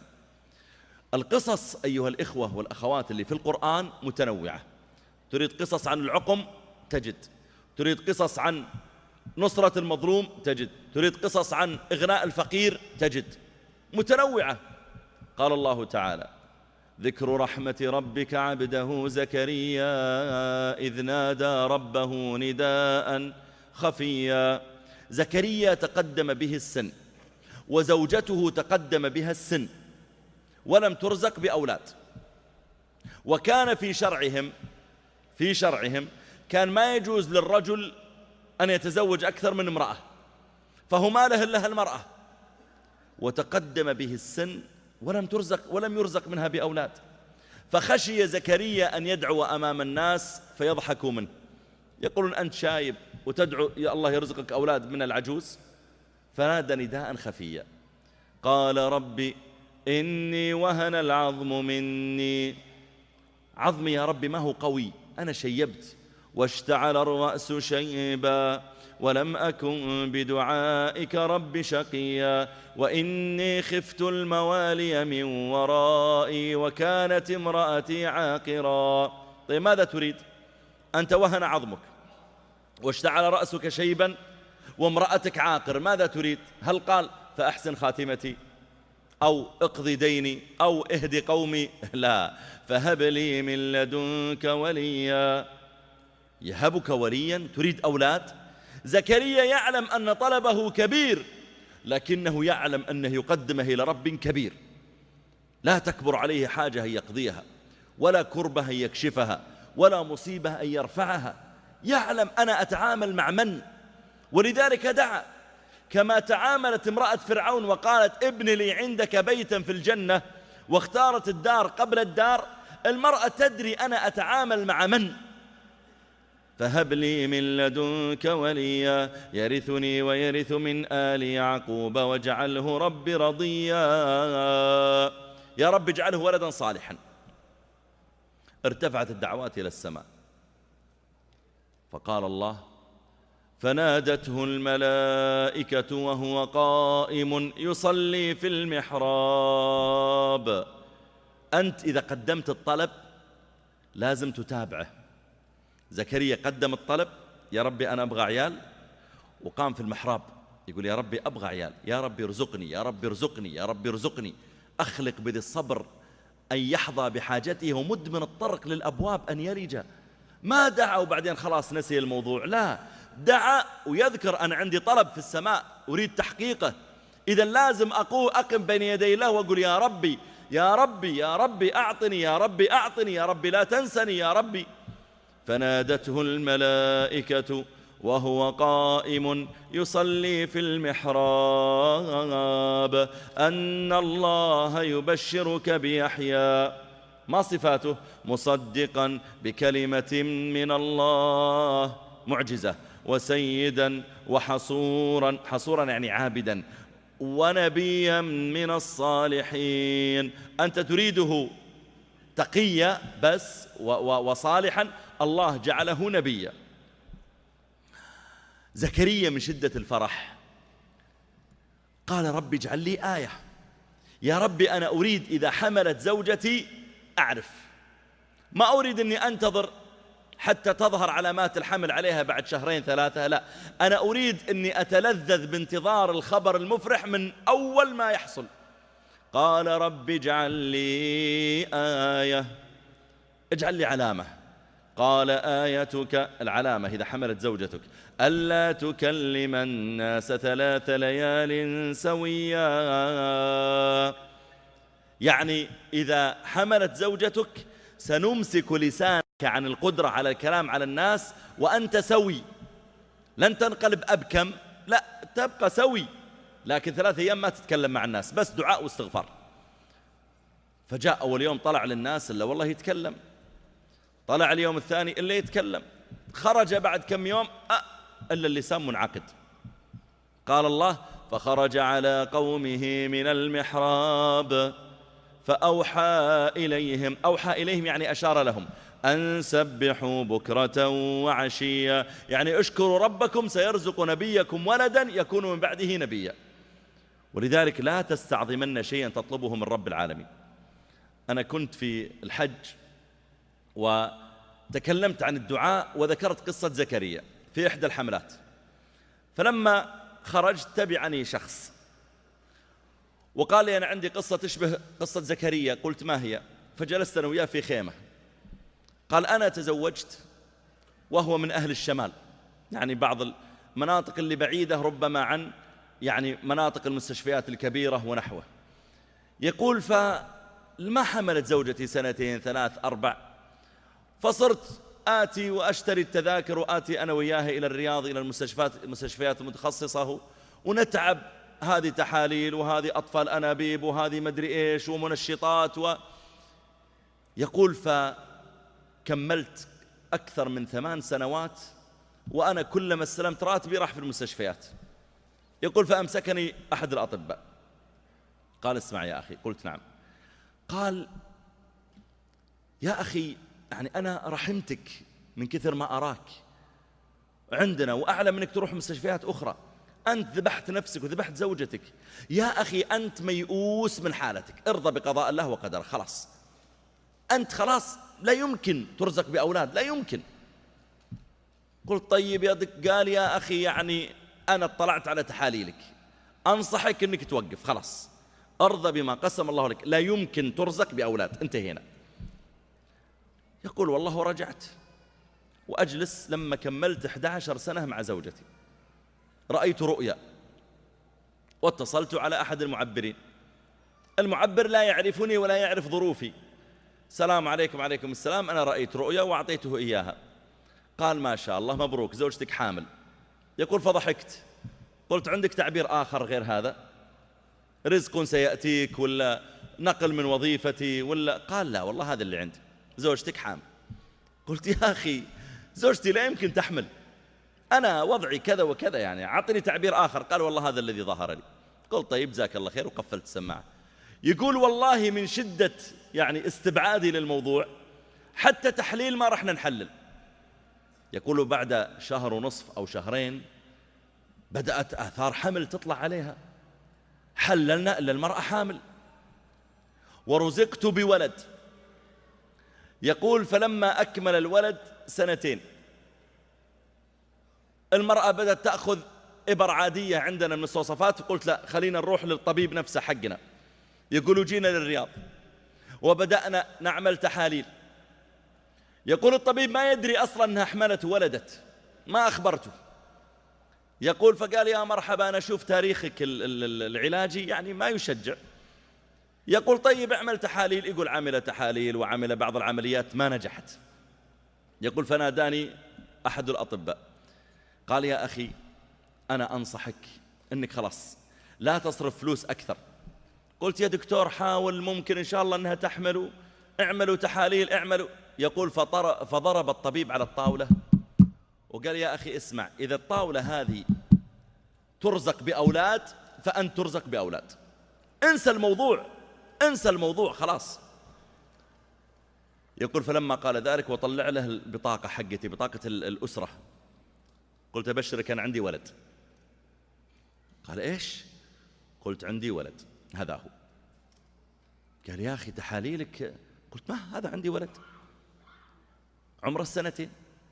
القصص أيها الإخوة والأخوات اللي في القرآن متنوعة. تريد قصص عن العقم تجد، تريد قصص عن نصرة المظلوم تجد، تريد قصص عن إغناء الفقير تجد، متنوعة. قال الله تعالى ذكر رحمة ربك عبده زكريا إذ نادى ربه نداء خفيا. زكريا تقدم به السن، وزوجته تقدم بها السن، ولم ترزق بأولاد. وكان في شرعهم كان ما يجوز للرجل أن يتزوج أكثر من امرأة، فهو ما له إلا المرأة. وتقدم به السن ولم يرزق منها بأولاد. فخشي زكريا أن يدعو أمام الناس فيضحكوا منه، يقولون أنت شايب وتدعو يا الله يرزقك أولاد من العجوز. فنادى نداء خفيا قال ربي إني وهن العظم مني. عظمي يا ربي ما هو قوي، أنا شيبت. واشتعل الرأس شيبا ولم أكن بدعائك رب شقيا وإني خفت الموالي من ورائي وكانت امرأتي عاقرا. طيب ماذا تريد؟ أنت وهن عظمك واشتعل رأسك شيبا وامرأتك عاقر، ماذا تريد؟ هل قال فأحسن خاتمتي أو اقضي ديني أو اهدي قومي؟ لا، فهب لي من لدنك وليا. يهبك وليا؟ تريد أولاد؟ زكريا يعلم أن طلبه كبير، لكنه يعلم أنه يقدمه إلى رب كبير لا تكبر عليه حاجة أن يقضيها، ولا كربة أن يكشفها، ولا مصيبة أن يرفعها. يعلم أنا أتعامل مع من، ولذلك دعا. كما تعاملت امرأة فرعون وقالت ابن لي عندك بيتا في الجنة واختارت الدار قبل الدار، المرأة تدري أنا أتعامل مع من. فهب لي من لدنك وليا يرثني ويرث من آل يعقوب واجعله رب رضيا. يا رب اجعله ولدا صالحا. ارتفعت الدعوات إلى السماء، فقال الله فنادته الملائكة وهو قائم يصلي في المحراب. أنت إذا قدمت الطلب لازم تتابعه. زكريا قدم الطلب، يا ربي أنا أبغى عيال، وقام في المحراب يقول يا ربي أبغى عيال، يا ربي ارزقني، يا ربي ارزقني، يا ربي ارزقني. أخلق بذي الصبر أن يحظى بحاجته ومد من الطرق للأبواب أن يلج. ما دعا وبعدين خلاص نسي الموضوع، لا، دعا ويذكر أنا عندي طلب في السماء أريد تحقيقه. إذا لازم أقم بين يدي الله وأقول يا ربي يا ربي يا ربي أعطني، يا ربي أعطني، يا ربي لا تنسني يا ربي. فنادته الملائكة وهو قائم يصلي في المحراب أن الله يبشرك بيحيى. ما صفاته؟ مصدقا بكلمة من الله، معجزة، وسيدا وحصورا، حصورا يعني عابدا، ونبيا من الصالحين. أنت تريده تقيا بس وصالحا، الله جعله نبيا. زكريا من شدة الفرح قال رب اجعل لي آية، يا ربي أنا أريد إذا حملت زوجتي أعرف، ما أريد أني أنتظر حتى تظهر علامات الحمل عليها بعد شهرين ثلاثة، لا، أنا أريد أني أتلذذ بانتظار الخبر المفرح من أول ما يحصل. قال رب اجعل لي آية، اجعل لي علامة. قال آيتك، العلامة إذا حملت زوجتك، ألا تكلم الناس 3 ليال سويا، يعني إذا حملت زوجتك سنمسك لسانك عن القدرة على الكلام على الناس وأنت سوي، لن تنقلب أبكم، لا، تبقى سوي، لكن 3 أيام ما تتكلم مع الناس، بس دعاء واستغفار. فجاء أول يوم طلع للناس إلا والله يتكلم، طلع اليوم الثاني إلا يتكلم، خرج بعد كم يوم إلا اللسان منعقد. قال الله فخرج على قومه من المحراب فأوحى إليهم، أوحى إليهم يعني أشار لهم، أن سبحوا بكرة وعشيا، يعني اشكروا ربكم سيرزق نبيكم ولدا يكون من بعده نبيا. ولذلك لا تستعظمن شيئا تطلبه من رب العالمين. أنا كنت في الحج وتكلمت عن الدعاء وذكرت قصة زكريا في إحدى الحملات، فلما خرجت تبعني شخص وقال لي أنا عندي قصة تشبه قصة زكريا. قلت ما هي؟ فجلست أنا وياه في خيمة. قال أنا تزوجت وهو من أهل الشمال، يعني بعض المناطق اللي بعيدة ربما عن يعني مناطق المستشفيات الكبيرة ونحوه. يقول فما حملت زوجتي 2 3 4، فصرت آتي وأشتري التذاكر وآتي أنا وياها إلى الرياض إلى المستشفيات المتخصصة ونتعب، هذه تحاليل وهذه أطفال أنابيب وهذه مدري إيش ومنشطات يقول فكملت أكثر من 8 سنوات وأنا كلما استلمت راتبي راح في المستشفيات. يقول فأمسكني أحد الأطباء قال اسمع يا أخي. قلت نعم. قال يا أخي يعني أنا رحمتك من كثر ما أراك عندنا وأعلم أنك تروح مستشفيات أخرى، أنت ذبحت نفسك وذبحت زوجتك، يا أخي أنت ميؤوس من حالتك، ارضى بقضاء الله وقدره، خلاص أنت خلاص لا يمكن ترزق بأولاد، لا يمكن. قلت طيب يا دك. قال يا أخي يعني أنا اطلعت على تحاليلك، أنصحك أنك توقف، خلاص أرضى بما قسم الله لك، لا يمكن ترزق بأولاد، انتهينا. يقول والله ورجعت وأجلس لما كملت 11 سنة مع زوجتي رأيت رؤيا واتصلت على أحد المعبرين. المعبر لا يعرفني ولا يعرف ظروفي. السلام عليكم. عليكم السلام. أنا رأيت رؤيا وأعطيته إياها. قال ما شاء الله مبروك زوجتك حامل. يقول فضحكت. قلت عندك تعبير آخر غير هذا؟ رزق سيأتيك ولا نقل من وظيفتي ولا؟ قال لا والله هذا اللي عندي، زوجتك حامل. قلت يا أخي زوجتي لا يمكن تحمل، أنا وضعي كذا وكذا، يعني عطني تعبير آخر. قال والله هذا الذي ظهر لي. قلت طيب جزاك الله خير وقفلت السماعة. يقول والله من شدة يعني استبعادي للموضوع حتى تحليل ما رحنا نحلل. يقول بعد 1.5 شهر أو 2 شهر بدأت آثار حمل تطلع عليها، حللنا إلا المرأة حامل ورزقت بولد. يقول فلما أكمل الولد 2 سنين المرأة بدأت تأخذ إبر عادية عندنا من المستوصفات، فقلت لا خلينا نروح للطبيب نفسه حقنا. يقولوا جينا للرياض وبدأنا نعمل تحاليل. يقول الطبيب ما يدري أصلا أنها حملت وولدت، ما أخبرته. يقول فقال يا مرحبا أنا أشوف تاريخك العلاجي يعني ما يشجع. يقول طيب اعمل تحاليل. يقول عمل تحاليل وعمل بعض العمليات ما نجحت. يقول فناداني أحد الأطباء قال يا أخي أنا أنصحك أنك خلاص لا تصرف فلوس أكثر. قلت يا دكتور حاول، ممكن إن شاء الله أنها تحمل، اعملوا تحاليل اعملوا. يقول فضرب الطبيب على الطاولة وقال يا أخي اسمع، إذا الطاولة هذه ترزق بأولاد فأنت ترزق بأولاد، انسى الموضوع، انسى الموضوع خلاص. يقول فلما قال ذلك وطلع له البطاقة حقتي، بطاقة الأسرة، قلت أبشرك أنا عندي ولد. قال إيش؟ قلت عندي ولد هذا هو. قال يا أخي تحاليلك. قلت ما هذا عندي ولد عمره 2 سنين.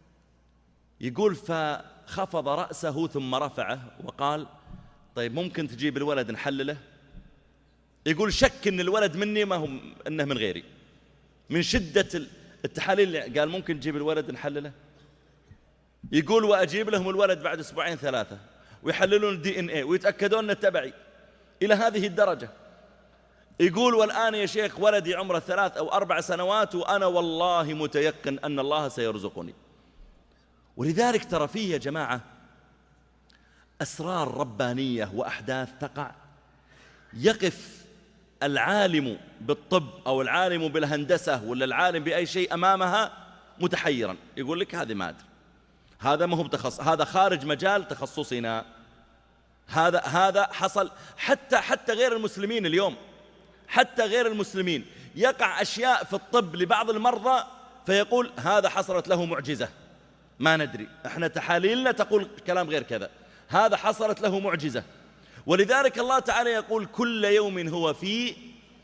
يقول فخفض رأسه ثم رفعه وقال طيب ممكن تجيب الولد نحلله؟ يقول شك إن الولد مني ما هو إنه من غيري، من شدة التحاليل قال ممكن تجيب الولد نحلله؟ يقول وأجيب لهم الولد بعد 2 3 ويحللون DNA ويتأكدون أنه تبعي، إلى هذه الدرجة. يقول والآن يا شيخ ولدي عمره 3 أو 4 سنوات وأنا والله متيقن أن الله سيرزقني. ولذلك ترى فيه يا جماعة أسرار ربانية وأحداث تقع، يقف العالم بالطب أو العالم بالهندسة ولا العالم بأي شيء أمامها متحيرا، يقول لك هذه ما أدري، هذا ما هو هذا خارج مجال تخصصنا، هذا حصل. حتى غير المسلمين اليوم، حتى غير المسلمين يقع أشياء في الطب لبعض المرضى فيقول هذا حصلت له معجزة، ما ندري، احنا تحاليلنا تقول كلام غير كذا، هذا حصلت له معجزة. ولذلك الله تعالى يقول كل يوم هو في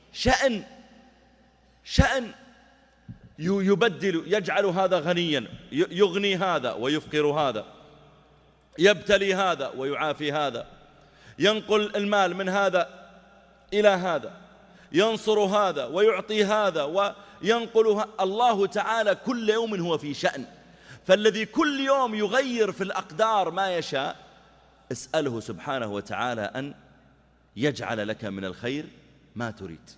شأن يبدل، يجعل هذا غنيا، يغني هذا ويفقر هذا، يبتلي هذا ويعافي هذا، ينقل المال من هذا إلى هذا، ينصر هذا ويعطي هذا وينقل الله تعالى كل يوم هو في شأن. فالذي كل يوم يغير في الأقدار ما يشاء اسأله سبحانه وتعالى أن يجعل لك من الخير ما تريد.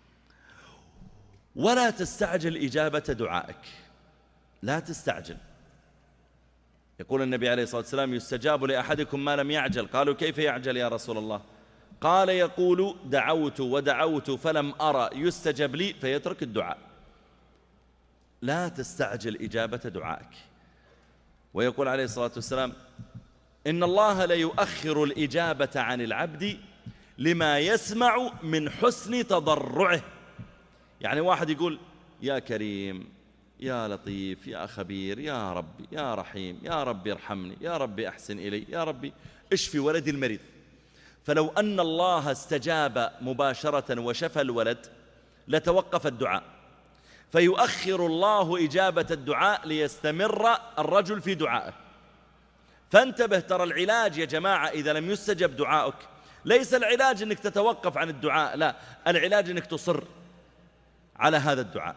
ولا تستعجل إجابة دعائك، لا تستعجل. يقول النبي عليه الصلاة والسلام يستجاب لأحدكم ما لم يعجل. قالوا كيف يعجل يا رسول الله؟ قال يقول دعوت ودعوت فلم أرى يستجب لي فيترك الدعاء. لا تستعجل إجابة دعائك. ويقول عليه الصلاة والسلام إن الله ليؤخر الإجابة عن العبد لما يسمع من حسن تضرعه. يعني واحد يقول يا كريم يا لطيف يا خبير يا ربي يا رحيم يا ربي ارحمني يا ربي أحسن إلي يا ربي اشفي ولدي المريض. فلو أن الله استجاب مباشرة وشفى الولد لتوقف الدعاء، فيؤخر الله إجابة الدعاء ليستمر الرجل في دعائه. فانتبه، ترى العلاج يا جماعة إذا لم يستجب دعائك ليس العلاج أنك تتوقف عن الدعاء، لا، العلاج أنك تصر على هذا الدعاء.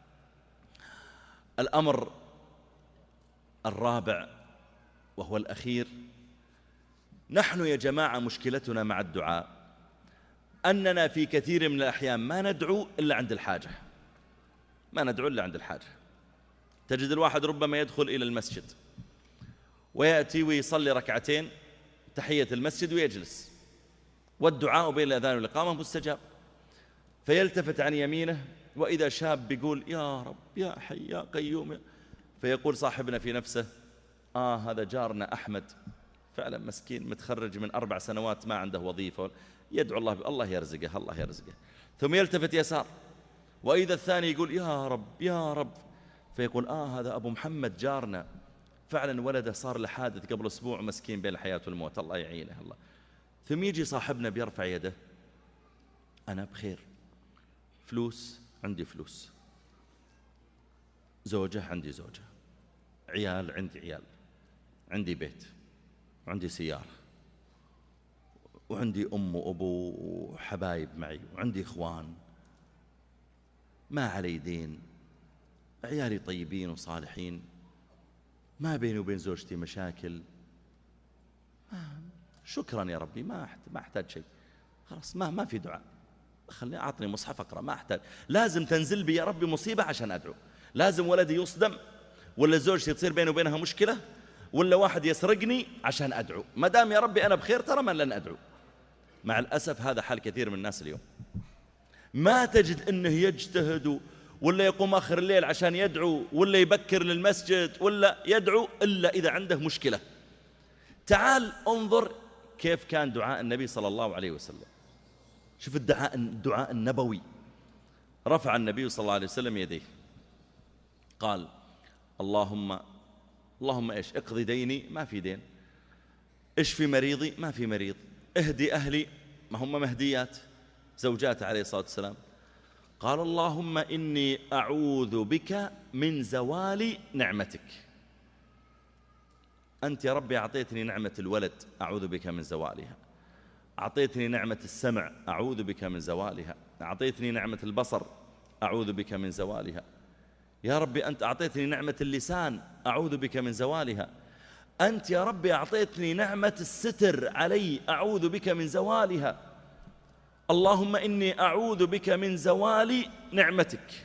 الأمر الرابع وهو الأخير، نحن يا جماعة مشكلتنا مع الدعاء أننا في كثير من الأحيان ما ندعو إلا عند الحاجة، ما ندعو إلا عند الحاجة. تجد الواحد ربما يدخل إلى المسجد ويأتي ويصلي 2 ركعتين تحية المسجد ويجلس، والدعاء بين الأذان والإقامة مستجاب، فيلتفت عن يمينه وإذا شاب يقول يا رب يا حي يا قيوم، فيقول صاحبنا في نفسه هذا جارنا أحمد فعلا مسكين متخرج من 4 سنوات ما عنده وظيفة، يدعو الله يرزقه الله يرزقه. ثم يلتفت يسار وإذا الثاني يقول يا رب يا رب، فيقول هذا أبو محمد جارنا فعلا ولده صار له حادث قبل أسبوع مسكين بين الحياة والموت الله يعينه الله. ثم يجي صاحبنا بيرفع يده أنا بخير، فلوس عندي فلوس، زوجة عندي زوجة، عيال عندي عيال، عندي بيت وعندي سيارة وعندي أم وأبو وحبايب معي وعندي إخوان، ما علي دين، عيالي طيبين وصالحين، ما بيني وبين زوجتي مشاكل، شكرا يا ربي ما أحتاج شيء، خلاص ما في دعاء، خليني أعطني مصحف أقرأ ما أحتاج. لازم تنزل بي يا ربي مصيبة عشان أدعو، لازم ولدي يصدم ولا زوجتي تصير بيني وبينها مشكلة ولا واحد يسرقني عشان أدعو، ما دام يا ربي أنا بخير ترى من لن أدعو. مع الأسف هذا حال كثير من الناس اليوم، ما تجد أنه يجتهد ولا يقوم آخر الليل عشان يدعو ولا يبكر للمسجد ولا يدعو إلا إذا عنده مشكلة. تعال انظر كيف كان دعاء النبي صلى الله عليه وسلم، شوف الدعاء النبوي. رفع النبي صلى الله عليه وسلم يديه قال اللهم إيش اقضي ديني ما في دين، اشفي مريضي ما في مريض، اهدي أهلي ما هم مهديات زوجات عليه الصلاة والسلام. قال اللهم إني أعوذ بك من زوال نعمتك. أنت يا ربي أعطيتني نعمة الولد، أعوذ بك من زوالها. أعطيتني نعمة السمع، أعوذ بك من زوالها. أعطيتني نعمة البصر، أعوذ بك من زوالها. يا ربي أنت أعطيتني نعمة اللسان، أعوذ بك من زوالها. أنت يا ربي أعطيتني نعمة الستر علي، أعوذ بك من زوالها. اللهم إني أعوذ بك من زوال نعمتك.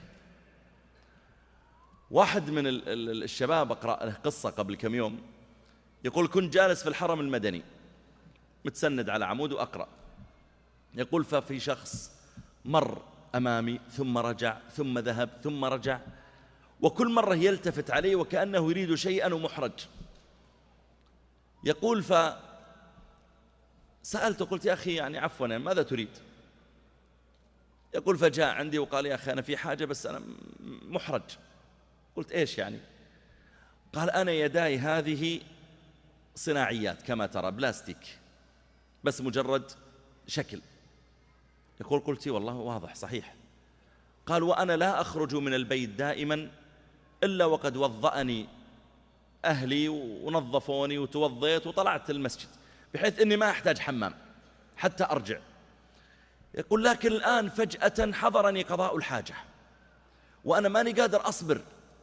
واحد من الشباب أقرأ له قصة قبل كم يوم، يقول كنت جالس في الحرم المدني متسند على عمود وأقرأ، يقول ففي شخص مر أمامي ثم رجع ثم ذهب ثم رجع، وكل مرة يلتفت عليه وكأنه يريد شيئا ومحرج. يقول فسألته قلت يا أخي يعني عفوا ماذا تريد؟ يقول فجاء عندي وقال يا أخي أنا في حاجة بس أنا محرج. قلت إيش يعني؟ قال أنا يداي هذه صناعيات كما ترى، بلاستيك بس مجرد شكل. يقول قلت والله واضح صحيح. قال وأنا لا أخرج من البيت دائما إلا وقد وضأني أهلي ونظفوني وتوضيت وطلعت المسجد بحيث أني ما أحتاج حمام حتى أرجع. يقول لكن الآن فجأة حضرني قضاء الحاجة وأنا ماني قادر أصبر،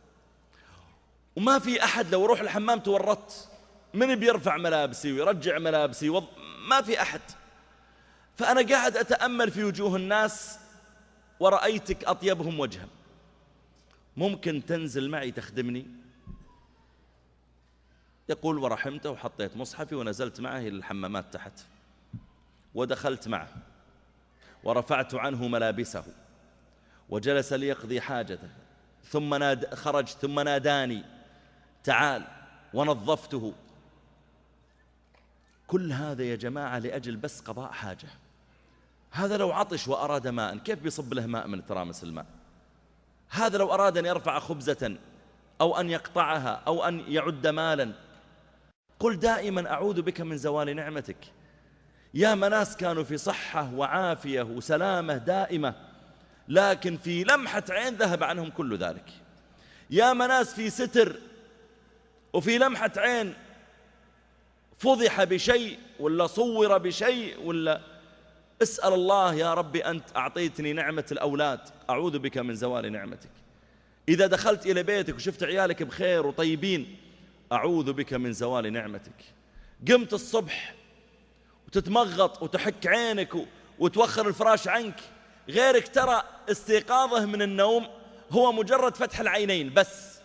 وما في أحد لو أروح الحمام تورطت، من بيرفع ملابسي ويرجع ملابسي ما في أحد. فأنا قاعد أتأمل في وجوه الناس ورأيتك أطيبهم وجها، ممكن تنزل معي تخدمني؟ يقول ورحمته وحطيت مصحفي ونزلت معه إلى الحمامات تحت ودخلت معه ورفعت عنه ملابسه وجلس ليقضي حاجته، ثم خرج ثم ناداني تعال ونظفته. كل هذا يا جماعة لأجل بس قضاء حاجة. هذا لو عطش وأراد ماء كيف بيصب له ماء من ترامس الماء؟ هذا لو أراد أن يرفع خبزة أو أن يقطعها أو أن يعد مالا. قل دائما أعوذ بك من زوال نعمتك. يا مناس كانوا في صحة وعافية وسلامة دائمة، لكن في لمحة عين ذهب عنهم كل ذلك. يا مناس في ستر وفي لمحة عين فضح بشيء ولا صور بشيء ولا. اسأل الله يا ربي أنت أعطيتني نعمة الأولاد، أعوذ بك من زوال نعمتك. إذا دخلت إلى بيتك وشفت عيالك بخير وطيبين، أعوذ بك من زوال نعمتك. قمت الصبح وتتمغط وتحك عينك وتوخر الفراش عنك، غيرك ترى استيقاظه من النوم هو مجرد فتح العينين بس،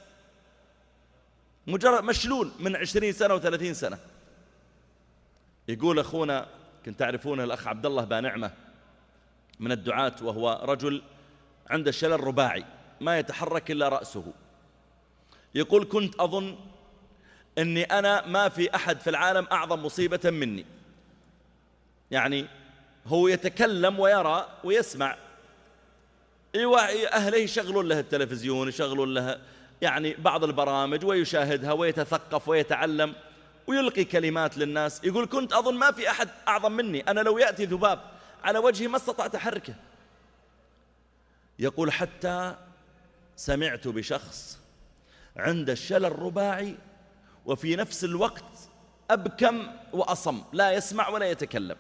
مجرد مشلول من 20 سنة و30 سنة. يقول أخونا كنت تعرفونه الأخ عبد الله بانعمة من الدعاة، وهو رجل عنده شلل رباعي ما يتحرك إلا رأسه. يقول كنت أظن أني أنا ما في أحد في العالم أعظم مصيبة مني، يعني هو يتكلم ويرى ويسمع، أهله يشغلون له التلفزيون، يشغلون له يعني بعض البرامج ويشاهدها ويتثقف ويتعلم ويلقي كلمات للناس. يقول كنت أظن ما في أحد أعظم مني، أنا لو يأتي ذباب على وجهي ما استطعت أحركه. يقول حتى سمعت بشخص عند الشلل الرباعي وفي نفس الوقت أبكم وأصم، لا يسمع ولا يتكلم.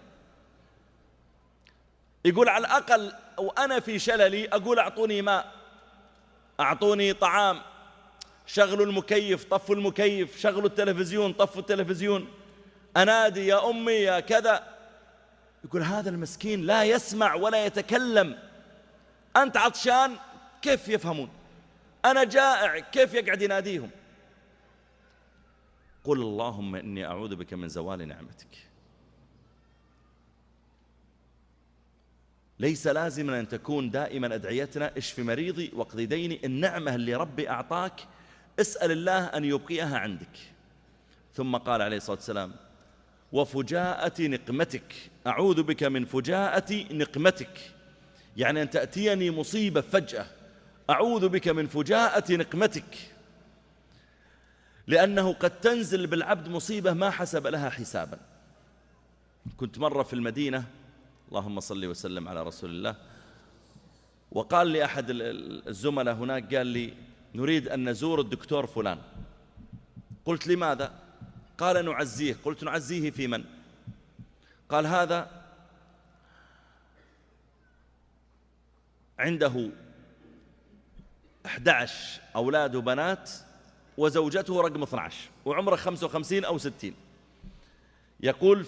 يقول على الأقل وأنا في شللي أقول أعطوني ماء، أعطوني طعام، شغلوا المكيف طفوا المكيف، شغلوا التلفزيون طفوا التلفزيون، أنادي يا أمي يا كذا. يقول هذا المسكين لا يسمع ولا يتكلم. أنت عطشان كيف يفهمون؟ أنا جائع كيف يقعد يناديهم؟ قل اللهم إني أعوذ بك من زوال نعمتك. ليس لازما أن تكون دائما أدعيتنا اشف مريضي واقض ديني. النعمة اللي ربي أعطاك اسأل الله أن يبقيها عندك. ثم قال عليه الصلاة والسلام وفجاءة نقمتك، أعوذ بك من فجاءة نقمتك، يعني أن تأتيني مصيبة فجأة، أعوذ بك من فجاءة نقمتك، لأنه قد تنزل بالعبد مصيبة ما حسب لها حسابا. كنت مرة في المدينة، اللهم صل وسلم على رسول الله، وقال لي أحد الزملاء هناك قال لي نريد أن نزور الدكتور فلان. قلت لماذا؟ قال نعزيه. قلت نعزيه في من؟ قال هذا عنده 11 أولاد وبنات وزوجته رقم 12 وعمره 55 أو 60. يقول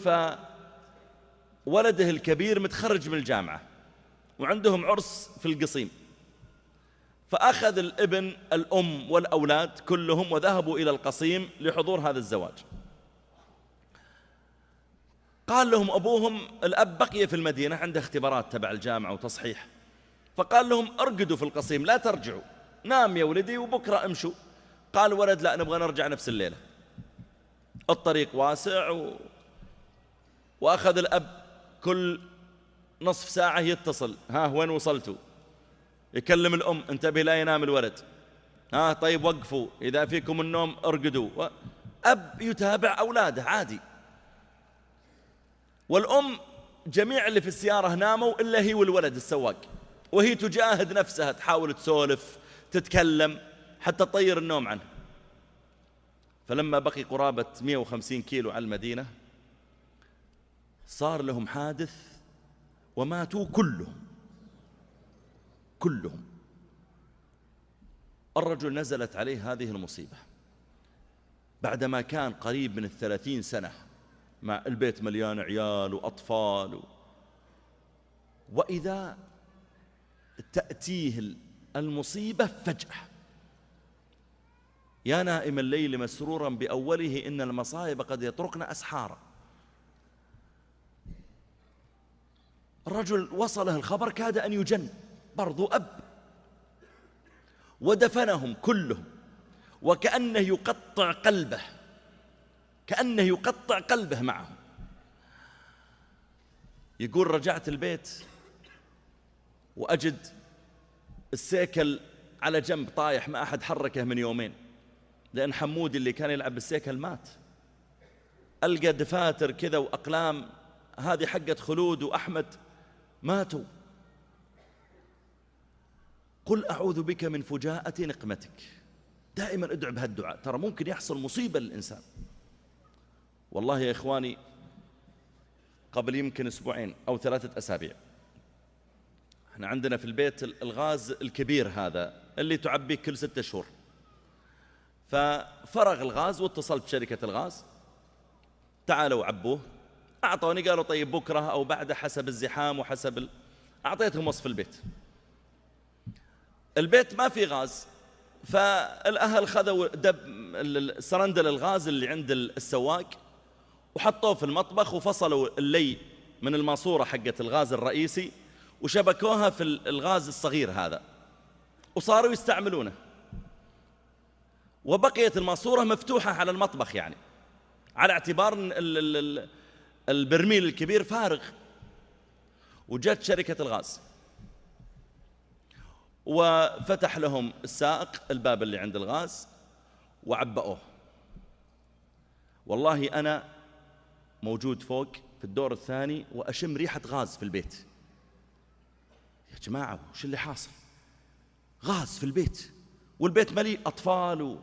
فولده الكبير متخرج من الجامعة وعندهم عرس في القصيم، فأخذ الابن الأم والأولاد كلهم وذهبوا إلى القصيم لحضور هذا الزواج. قال لهم أبوهم، الأب بقي في المدينة عنده اختبارات تبع الجامعة وتصحيح، فقال لهم ارقدوا في القصيم لا ترجعوا، نام يا ولدي وبكرة امشوا. قال ولد لا، نبغى نرجع نفس الليلة، الطريق واسع وأخذ الأب كل نصف ساعة يتصل، ها وين وصلتوا؟ يكلم الأم، انتبه لا ينام الولد، ها طيب وقفوا، إذا فيكم النوم ارقدوا. أب يتابع أولاده عادي، والأم جميع اللي في السيارة ناموا إلا هي والولد السواق، وهي تجاهد نفسها تحاول تسولف تتكلم حتى تطير النوم عنه. فلما بقي قرابة 150 كيلو على المدينة صار لهم حادث وماتوا كلهم. الرجل نزلت عليه هذه المصيبة بعدما كان قريب من 30 سنة مع البيت مليان عيال وأطفال وإذا تأتيه المصيبة فجأة. يا نائم الليل مسرورا بأوله إن المصائب قد يطرقن أسحارا. الرجل وصله الخبر كاد أن يجن، برضو أب، ودفنهم كلهم وكأنه يقطع قلبه، كأنه يقطع قلبه معهم. يقول رجعت البيت وأجد السيكل على جنب طايح، ما أحد حركه من يومين، لأن حمودي اللي كان يلعب بالسيكل مات. ألقى دفاتر كذا وأقلام، هذه حقت خلود وأحمد، ماتوا. قل أعوذ بك من فجاءة نقمتك. دائما ادعو بهالدعاء، ترى ممكن يحصل مصيبة للإنسان. والله يا إخواني قبل يمكن أسبوعين أو 3 أسابيع احنا عندنا في البيت الغاز الكبير هذا اللي تعبيه كل 6 شهور، ففرغ الغاز واتصلت بشركة الغاز، تعالوا عبوه. أعطوني قالوا طيب بكرة أو بعد حسب الزحام وحسب أعطيتهم وصف البيت ما في غاز، فالأهل خذوا سرندل الغاز اللي عند السواق وحطوه في المطبخ وفصلوا اللي من الماسورة حقة الغاز الرئيسي وشبكوها في الغاز الصغير هذا وصاروا يستعملونه، وبقيت الماسورة مفتوحة على المطبخ، يعني على اعتبار البرميل الكبير فارغ. وجت شركة الغاز وفتح لهم السائق الباب اللي عند الغاز وعبأوه. والله أنا موجود فوق في الدور الثاني وأشم ريحة غاز في البيت. يا جماعة وش اللي حاصل؟ غاز في البيت والبيت مليء أطفال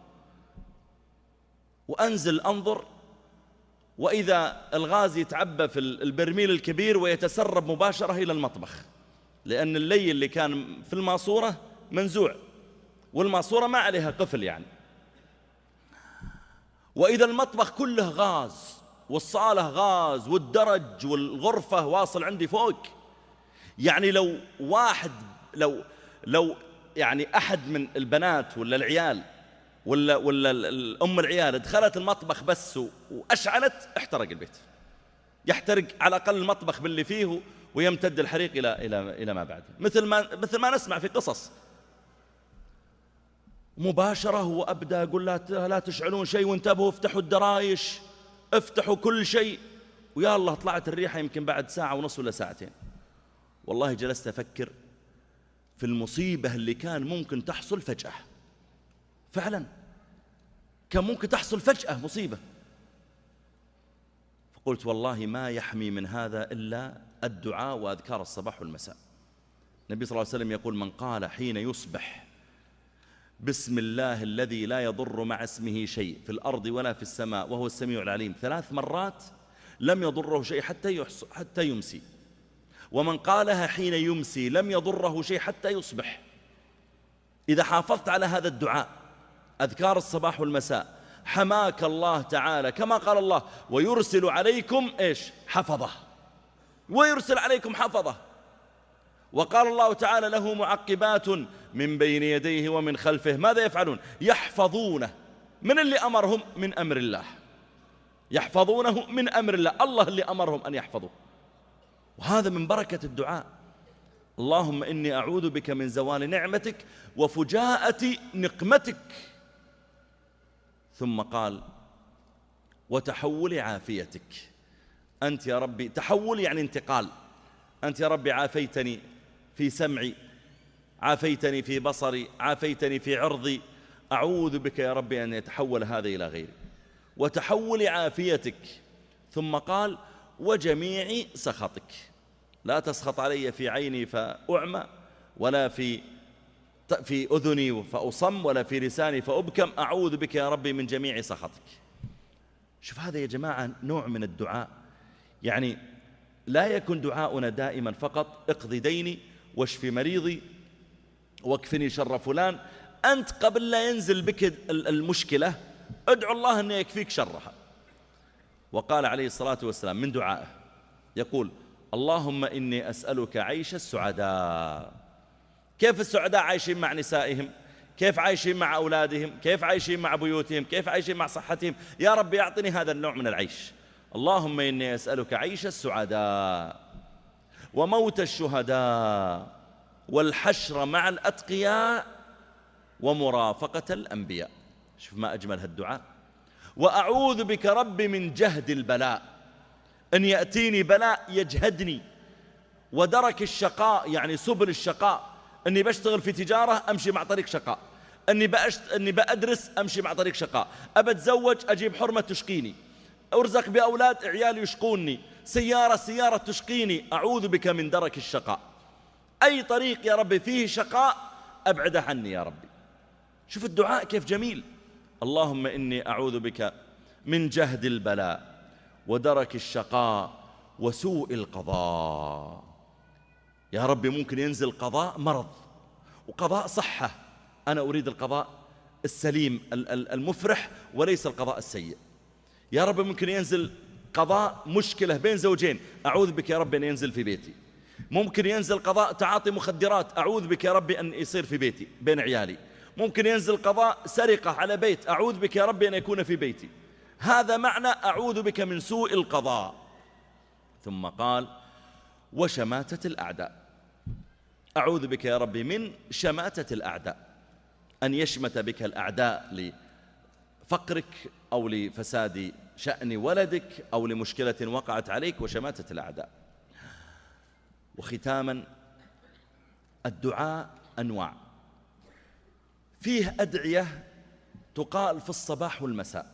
وأنزل أنظر وإذا الغاز يتعبى في البرميل الكبير ويتسرب مباشرة إلى المطبخ، لأن اللي اللي كان في الماسورة منزوع والماسورة ما عليها قفل يعني. وإذا المطبخ كله غاز والصالة غاز والدرج والغرفة واصل عندي فوق، يعني لو واحد لو يعني أحد من البنات ولا العيال ولا الأم العيال دخلت المطبخ بس وأشعلت احترق البيت، يحترق على الأقل المطبخ باللي فيه ويمتد الحريق إلى ما بعد، مثل ما نسمع في قصص مباشرة. وأبدأ أقول لا تشعلون شيء وانتبهوا، افتحوا الدرايش، افتحوا كل شيء. ويا الله طلعت الريحة يمكن بعد 1.5 ساعة ولا 2 ساعات. والله جلست أفكر في المصيبة اللي كان ممكن تحصل فجأة، فعلا كان ممكن تحصل فجأة مصيبة. فقلت والله ما يحمي من هذا إلا الدعاء وأذكار الصباح والمساء. النبي صلى الله عليه وسلم يقول من قال حين يصبح بسم الله الذي لا يضر مع اسمه شيء في الأرض ولا في السماء وهو السميع العليم 3 مرات لم يضره شيء حتى يمسي. ومن قالها حين يمسي لم يضره شيء حتى يصبح. إذا حافظت على هذا الدعاء أذكار الصباح والمساء حماك الله تعالى، كما قال الله ويرسل عليكم حفظه، ويرسل عليكم حفظه. وقال الله تعالى له معقبات من بين يديه ومن خلفه ماذا يفعلون؟ يحفظونه. من اللي أمرهم؟ من أمر الله. يحفظونه من أمر الله، الله اللي أمرهم أن يحفظوا. وهذا من بركة الدعاء. اللهم إني أعوذ بك من زوال نعمتك وفجاءة نقمتك. ثم قال وتحول عافيتك. أنت يا ربي، تحول يعني انتقال، أنت يا ربي عافيتني في سمعي، عافيتني في بصري، عافيتني في عرضي، أعوذ بك يا ربي أن يتحول هذا إلى غيري. وتحول عافيتك. ثم قال وجميع سخطك. لا تسخط علي في عيني فأعمى، ولا في أذني فأصم، ولا في لساني فأبكم، أعوذ بك يا ربي من جميع سخطك. شوف هذا يا جماعة نوع من الدعاء. يعني لا يكن دعاؤنا دائما فقط اقضي ديني واشفي مريضي واكفني شر فلان. أنت قبل لا ينزل بك المشكلة ادعو الله أن يكفيك شرها. وقال عليه الصلاة والسلام من دعائه يقول اللهم إني أسألك عيش السعداء. كيف السعداء عايشين مع نسائهم؟ كيف عايشين مع أولادهم؟ كيف عايشين مع بيوتهم؟ كيف عايشين مع صحتهم؟ يا رب يعطني هذا النوع من العيش. اللهم إني أسألك عيش السعداء وموت الشهداء والحشر مع الأتقياء ومرافقة الأنبياء. شوف ما أجمل هالدعاء. وأعوذ بك رب من جهد البلاء، أن يأتيني بلاء يجهدني، ودرك الشقاء يعني سبل الشقاء، أني بشتغل في تجارة أمشي مع طريق شقاء، أني بأدرس أمشي مع طريق شقاء، أبتزوج أجيب حرمة تشقيني، أرزق بأولاد عيالي يشقوني، سيارة تشقيني. أعوذ بك من درك الشقاء. أي طريق يا ربي فيه شقاء أبعده عني يا ربي. شوف الدعاء كيف جميل. اللهم إني أعوذ بك من جهد البلاء ودرك الشقاء وسوء القضاء. يا ربي ممكن ينزل قضاء مرض وقضاء صحة، أنا أريد القضاء السليم المفرح وليس القضاء السيء. يا رب ممكن ينزل قضاء مشكلة بين زوجين، أعوذ بك يا رب أن ينزل في بيتي. ممكن ينزل قضاء تعاطي مخدرات، أعوذ بك يا رب أن يصير في بيتي بين عيالي. ممكن ينزل قضاء سرقة على بيت، أعوذ بك يا رب أن يكون في بيتي. هذا معنى أعوذ بك من سوء القضاء. ثم قال وشماتة الأعداء. أعوذ بك يا رب من شماتة الأعداء، أن يشمت بك الأعداء لفقرك أو لفساد شأن ولدك أو لمشكلة وقعت عليك، وشماتة الأعداء. وختاما الدعاء أنواع، فيه أدعية تقال في الصباح والمساء،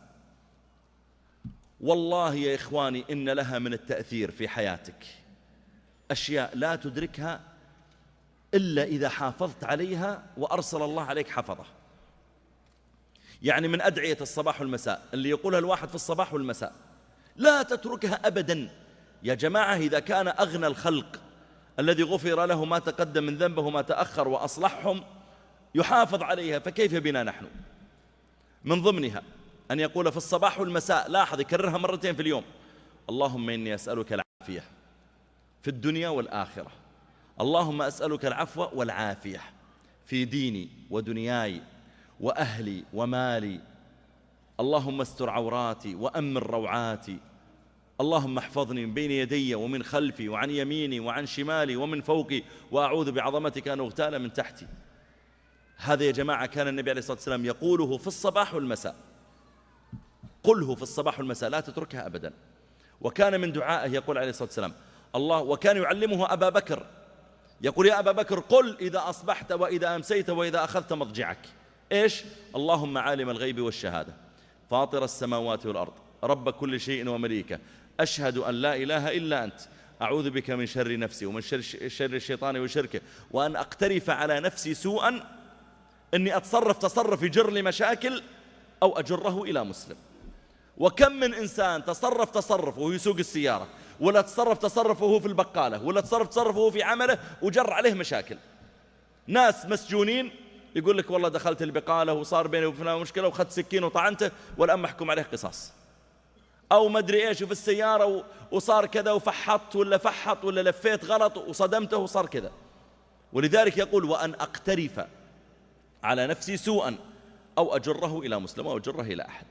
والله يا إخواني إن لها من التأثير في حياتك أشياء لا تدركها إلا إذا حافظت عليها وأرسل الله عليك حفظه. يعني من أدعية الصباح والمساء اللي يقولها الواحد في الصباح والمساء لا تتركها أبدا يا جماعة. إذا كان أغنى الخلق الذي غفر له ما تقدم من ذنبه وما تأخر وأصلحهم يحافظ عليها، فكيف بنا نحن؟ من ضمنها أن يقول في الصباح والمساء، لاحظ يكررها مرتين في اليوم، اللهم إني أسألك العافية في الدنيا والآخرة. اللهم أسألك العفو والعافية في ديني ودنياي وأهلي ومالي. اللهم استر عوراتي وأمن روعاتي. اللهم احفظني من بين يدي ومن خلفي وعن يميني وعن شمالي ومن فوقي، وأعوذ بعظمتك أن أغتال من تحتي. هذا يا جماعة كان النبي عليه الصلاة والسلام يقوله في الصباح والمساء. قله في الصباح والمساء، لا تتركها أبدا. وكان من دعائه يقول عليه الصلاة والسلام وكان يعلمه أبا بكر، يقول يا أبا بكر قل إذا أصبحت وإذا أمسيت وإذا أخذت مضجعك إيش؟ اللهم عالم الغيب والشهادة فاطر السماوات والأرض رب كل شيء ومليكه، أشهد أن لا إله إلا أنت، أعوذ بك من شر نفسي ومن شر الشيطان وشركه، وأن أقترف على نفسي سوءا أني أتصرف تصرف يجر لي مشاكل أو أجره إلى مسلم. وكم من إنسان تصرف تصرف وهو يسوق السيارة، ولا تصرف تصرف وهو في البقالة، ولا تصرف تصرف وهو في عمله وجر عليه مشاكل. ناس مسجونين يقول لك والله دخلت البقالة وصار بيني وبينه مشكلة وخذت سكين وطعنته والآن محكوم عليه قصاص. أو ما أدري إيش وفي السيارة وصار كذا وفحط ولا لفيت غلط وصدمته وصار كذا. ولذلك يقول وأن أقترف على نفسي سوءا أو أجره إلى مسلم أو أجره إلى أحد.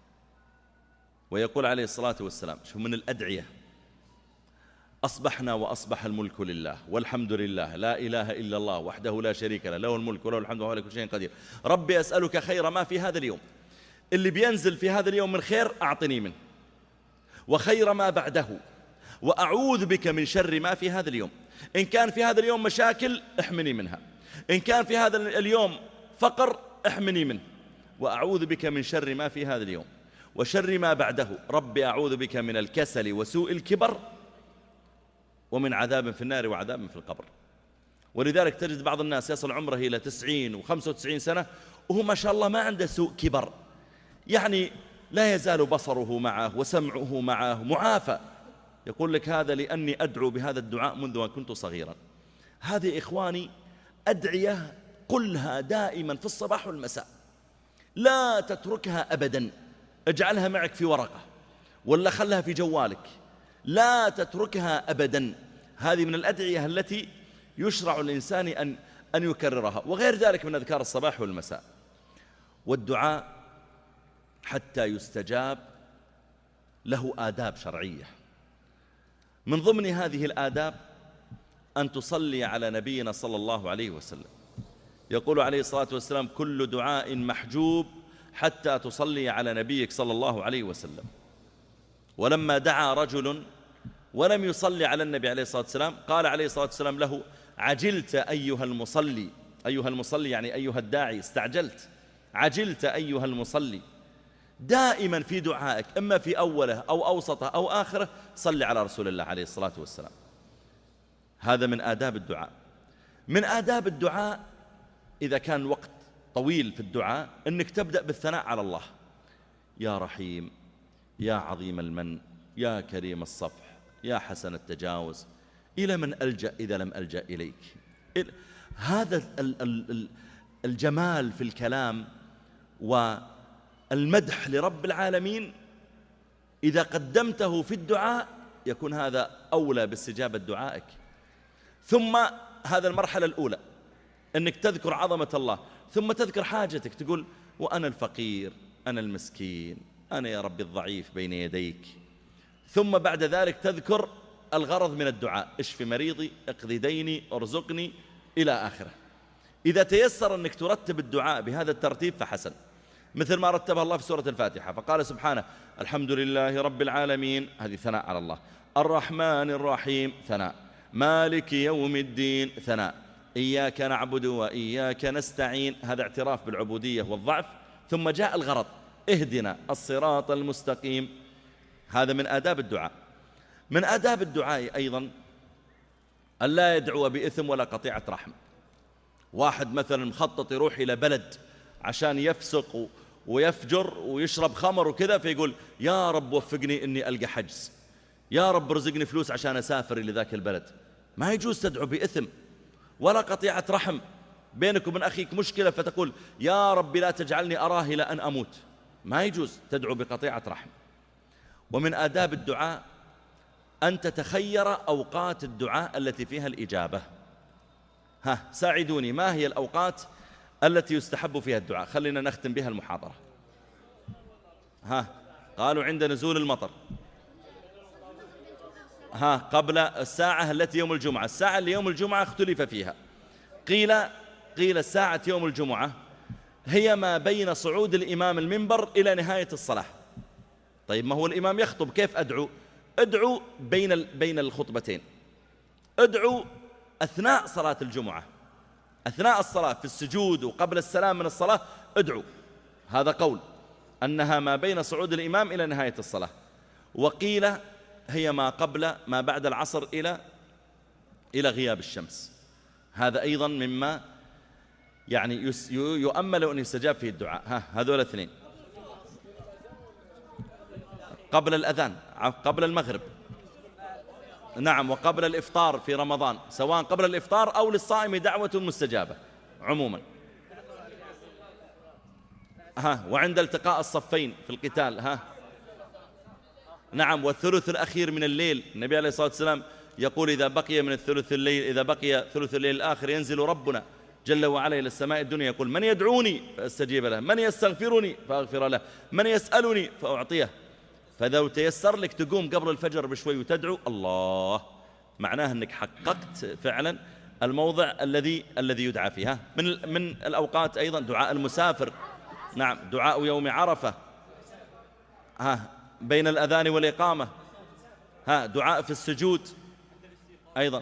ويقول عليه الصلاة والسلام شو من الأدعية: أصبحنا وأصبح الملك لله والحمد لله لا إله إلا الله وحده لا شريك له له الملك وله الحمد وهو على كل شيء قدير. ربي أسألك خير ما في هذا اليوم، اللي بينزل في هذا اليوم من خير أعطني منه، وخير ما بعده، وأعوذ بك من شر ما في هذا اليوم. إن كان في هذا اليوم مشاكل احمني منها، إن كان في هذا اليوم فقر احمني منه، وأعوذ بك من شر ما في هذا اليوم وشر ما بعده. ربي أعوذ بك من الكسل وسوء الكبر ومن عذاب في النار وعذاب في القبر. ولذلك تجد بعض الناس يصل عمره إلى 90 و95 سنة وهو ما شاء الله ما عنده سوء كبر، يعني لا يزال بصره معه وسمعه معه معافى. يقول لك هذا لأني أدعو بهذا الدعاء منذ أن كنت صغيرا. هذه إخواني أدعية قلها دائما في الصباح والمساء، لا تتركها أبدا. اجعلها معك في ورقة ولا خلها في جوالك، لا تتركها أبدا. هذه من الأدعية التي يشرع الإنسان أن يكررها، وغير ذلك من أذكار الصباح والمساء. والدعاء حتى يستجاب له آداب شرعية، من ضمن هذه الآداب أن تصلي على نبينا صلى الله عليه وسلم. يقول عليه الصلاة والسلام كل دعاء محجوب حتى تصلي على نبيك صلى الله عليه وسلم. ولما دعا رجل ولم يصلي على النبي عليه الصلاة والسلام قال عليه الصلاة والسلام له عجلت أيها المصلي. أيها المصلي يعني أيها الداعي، استعجلت. عجلت أيها المصلي. دائما في دعائك إما في أوله أو أوسطه أو آخره صلي على رسول الله عليه الصلاة والسلام. هذا من آداب الدعاء. من آداب الدعاء إذا كان وقت طويل في الدعاء أنك تبدأ بالثناء على الله: يا رحيم، يا عظيم المن، يا كريم الصفح، يا حسن التجاوز، إلى من ألجأ إذا لم ألجأ إليك. هذا الجمال في الكلام والمدح لرب العالمين إذا قدمته في الدعاء يكون هذا أولى باستجابة دعائك. ثم هذا المرحلة الأولى أنك تذكر عظمة الله، ثم تذكر حاجتك، تقول وأنا الفقير، أنا المسكين، أنا يا ربي الضعيف بين يديك. ثم بعد ذلك تذكر الغرض من الدعاء: اشف مريضي، اقضي ديني، ارزقني، إلى آخره. إذا تيسر أنك ترتب الدعاء بهذا الترتيب فحسن، مثل ما رتبها الله في سورة الفاتحة، فقال سبحانه الحمد لله رب العالمين، هذه ثناء على الله، الرحمن الرحيم ثناء، مالك يوم الدين ثناء، إياك نعبد وإياك نستعين، هذا اعتراف بالعبودية والضعف. ثم جاء الغرض: اهدنا الصراط المستقيم. هذا من آداب الدعاء. من آداب الدعاء أيضا أن لا يدعو بإثم ولا قطيعة رحم. واحد مثلا مخطط يروح إلى بلد عشان يفسق ويفجر ويشرب خمر وكذا، فيقول يا رب وفقني إني ألقى حجز، يا رب رزقني فلوس عشان أسافر إلى ذاك البلد. ما يجوز تدعو بإثم ولا قطيعة رحم. بينك وبين أخيك مشكلة فتقول يا رب لا تجعلني أراه إلى أن أموت. ما يجوز تدعو بقطيعة رحم. ومن آداب الدعاء أن تتخير أوقات الدعاء التي فيها الإجابة. ساعدوني، ما هي الأوقات التي يستحب فيها الدعاء؟ خلينا نختم بها المحاضرة. قالوا عند نزول المطر، قبل الساعة التي يوم الجمعة. الساعة اللي يوم الجمعة اختلف فيها، قيل الساعة يوم الجمعة هي ما بين صعود الإمام المنبر إلى نهاية الصلاة. طيب ما هو الإمام يخطب، كيف أدعو؟ ادعو بين الخطبتين، ادعو أثناء صلاة الجمعة، أثناء الصلاة في السجود وقبل السلام من الصلاة ادعو. هذا قول أنها ما بين صعود الإمام إلى نهاية الصلاة. وقيل هي ما بعد العصر إلى غياب الشمس. هذا أيضا مما يعني يؤمل أن يستجاب فيه الدعاء. هذول اثنين قبل الأذان، قبل المغرب، نعم، وقبل الإفطار في رمضان، سواء قبل الإفطار أو للصائم دعوة مستجابة عموما. وعند التقاء الصفين في القتال. نعم، والثلث الأخير من الليل، النبي عليه الصلاة والسلام يقول إذا بقي من الثلث الليل، إذا بقي ثلث الليل الآخر ينزل ربنا جل وعلا إلى السماء الدنيا يقول من يدعوني فأستجيب له، من يستغفرني فأغفر له، من يسألني فأعطيه. فإذا تيسر لك تقوم قبل الفجر بشوي وتدعو الله، معناه أنك حققت فعلا الموضع الذي يدعى فيها. من الأوقات أيضا دعاء المسافر، نعم، دعاء يوم عرفة، بين الأذان والإقامة، دعاء في السجود أيضا،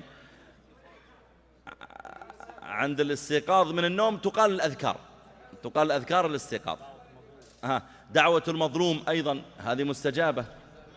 عند الاستيقاظ من النوم تقال الأذكار الاستيقاظ. دعوة المظلوم أيضا هذه مستجابة.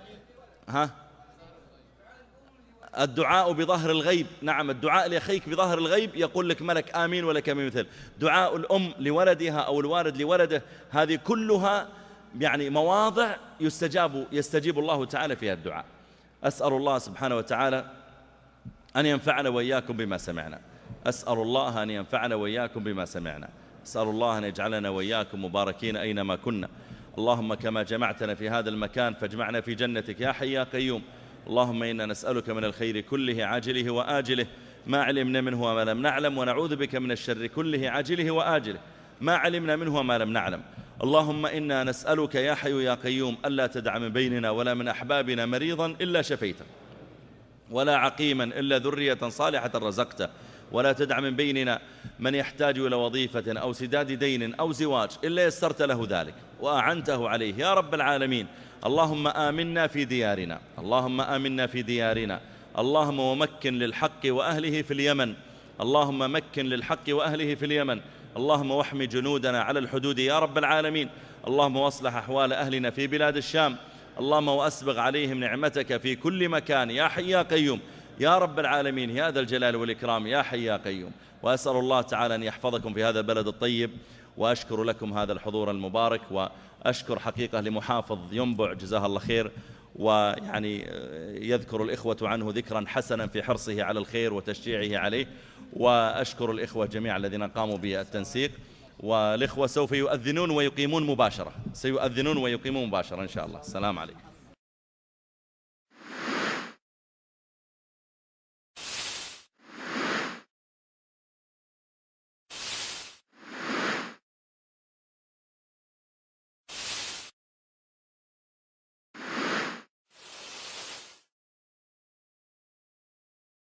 الدعاء بظهر الغيب، نعم، الدعاء لأخيك بظهر الغيب يقول لك ملك آمين ولك بمثل. دعاء الأم لولدها أو الوالد لولده، هذه كلها يعني مواضع يستجيب الله تعالى فيها الدعاء. أسأل الله سبحانه وتعالى أن ينفعنا وإياكم بما سمعنا، أسأل الله أن ينفعنا وإياكم بما سمعنا، أسأل الله أن يجعلنا وإياكم مباركين أينما كنا. اللهم كما جمعتنا في هذا المكان فاجمعنا في جنتك يا حي يا قيوم. اللهم إنا نسألك من الخير كله عاجله وآجله ما علمنا منه وما لم نعلم، ونعوذ بك من الشر كله عاجله وآجله ما علمنا منه وما لم نعلم. اللهم إنا نسألك يا حي يا قيوم ألا تدع من بيننا ولا من أحبابنا مريضا إلا شفيته، ولا عقيما إلا ذرية صالحة رزقته، ولا تدع من بيننا من يحتاج إلى وظيفة أو سداد دين أو زواج إلا يسرت له ذلك وأعنته عليه يا رب العالمين. اللهم آمنا في ديارنا، اللهم آمنا في ديارنا، اللهم ومكن للحق وأهله في اليمن، اللهم مكن للحق وأهله في اليمن، اللهم واحمي جنودنا على الحدود يا رب العالمين. اللهم واصلح أحوال أهلنا في بلاد الشام، اللهم وأسبغ عليهم نعمتك في كل مكان يا حي يا قيوم يا رب العالمين يا ذا الجلال والإكرام يا حي يا قيوم. وأسأل الله تعالى أن يحفظكم في هذا البلد الطيب، وأشكر لكم هذا الحضور المبارك، وأشكر حقيقة لمحافظ ينبع جزاه الله خير، ويعني يذكر الإخوة عنه ذكرا حسنا في حرصه على الخير وتشجيعه عليه. وأشكر الإخوة جميعا الذين قاموا بالتنسيق، والإخوة سوف يؤذنون ويقيمون مباشرة، سيؤذنون ويقيمون مباشرة إن شاء الله. السلام عليكم.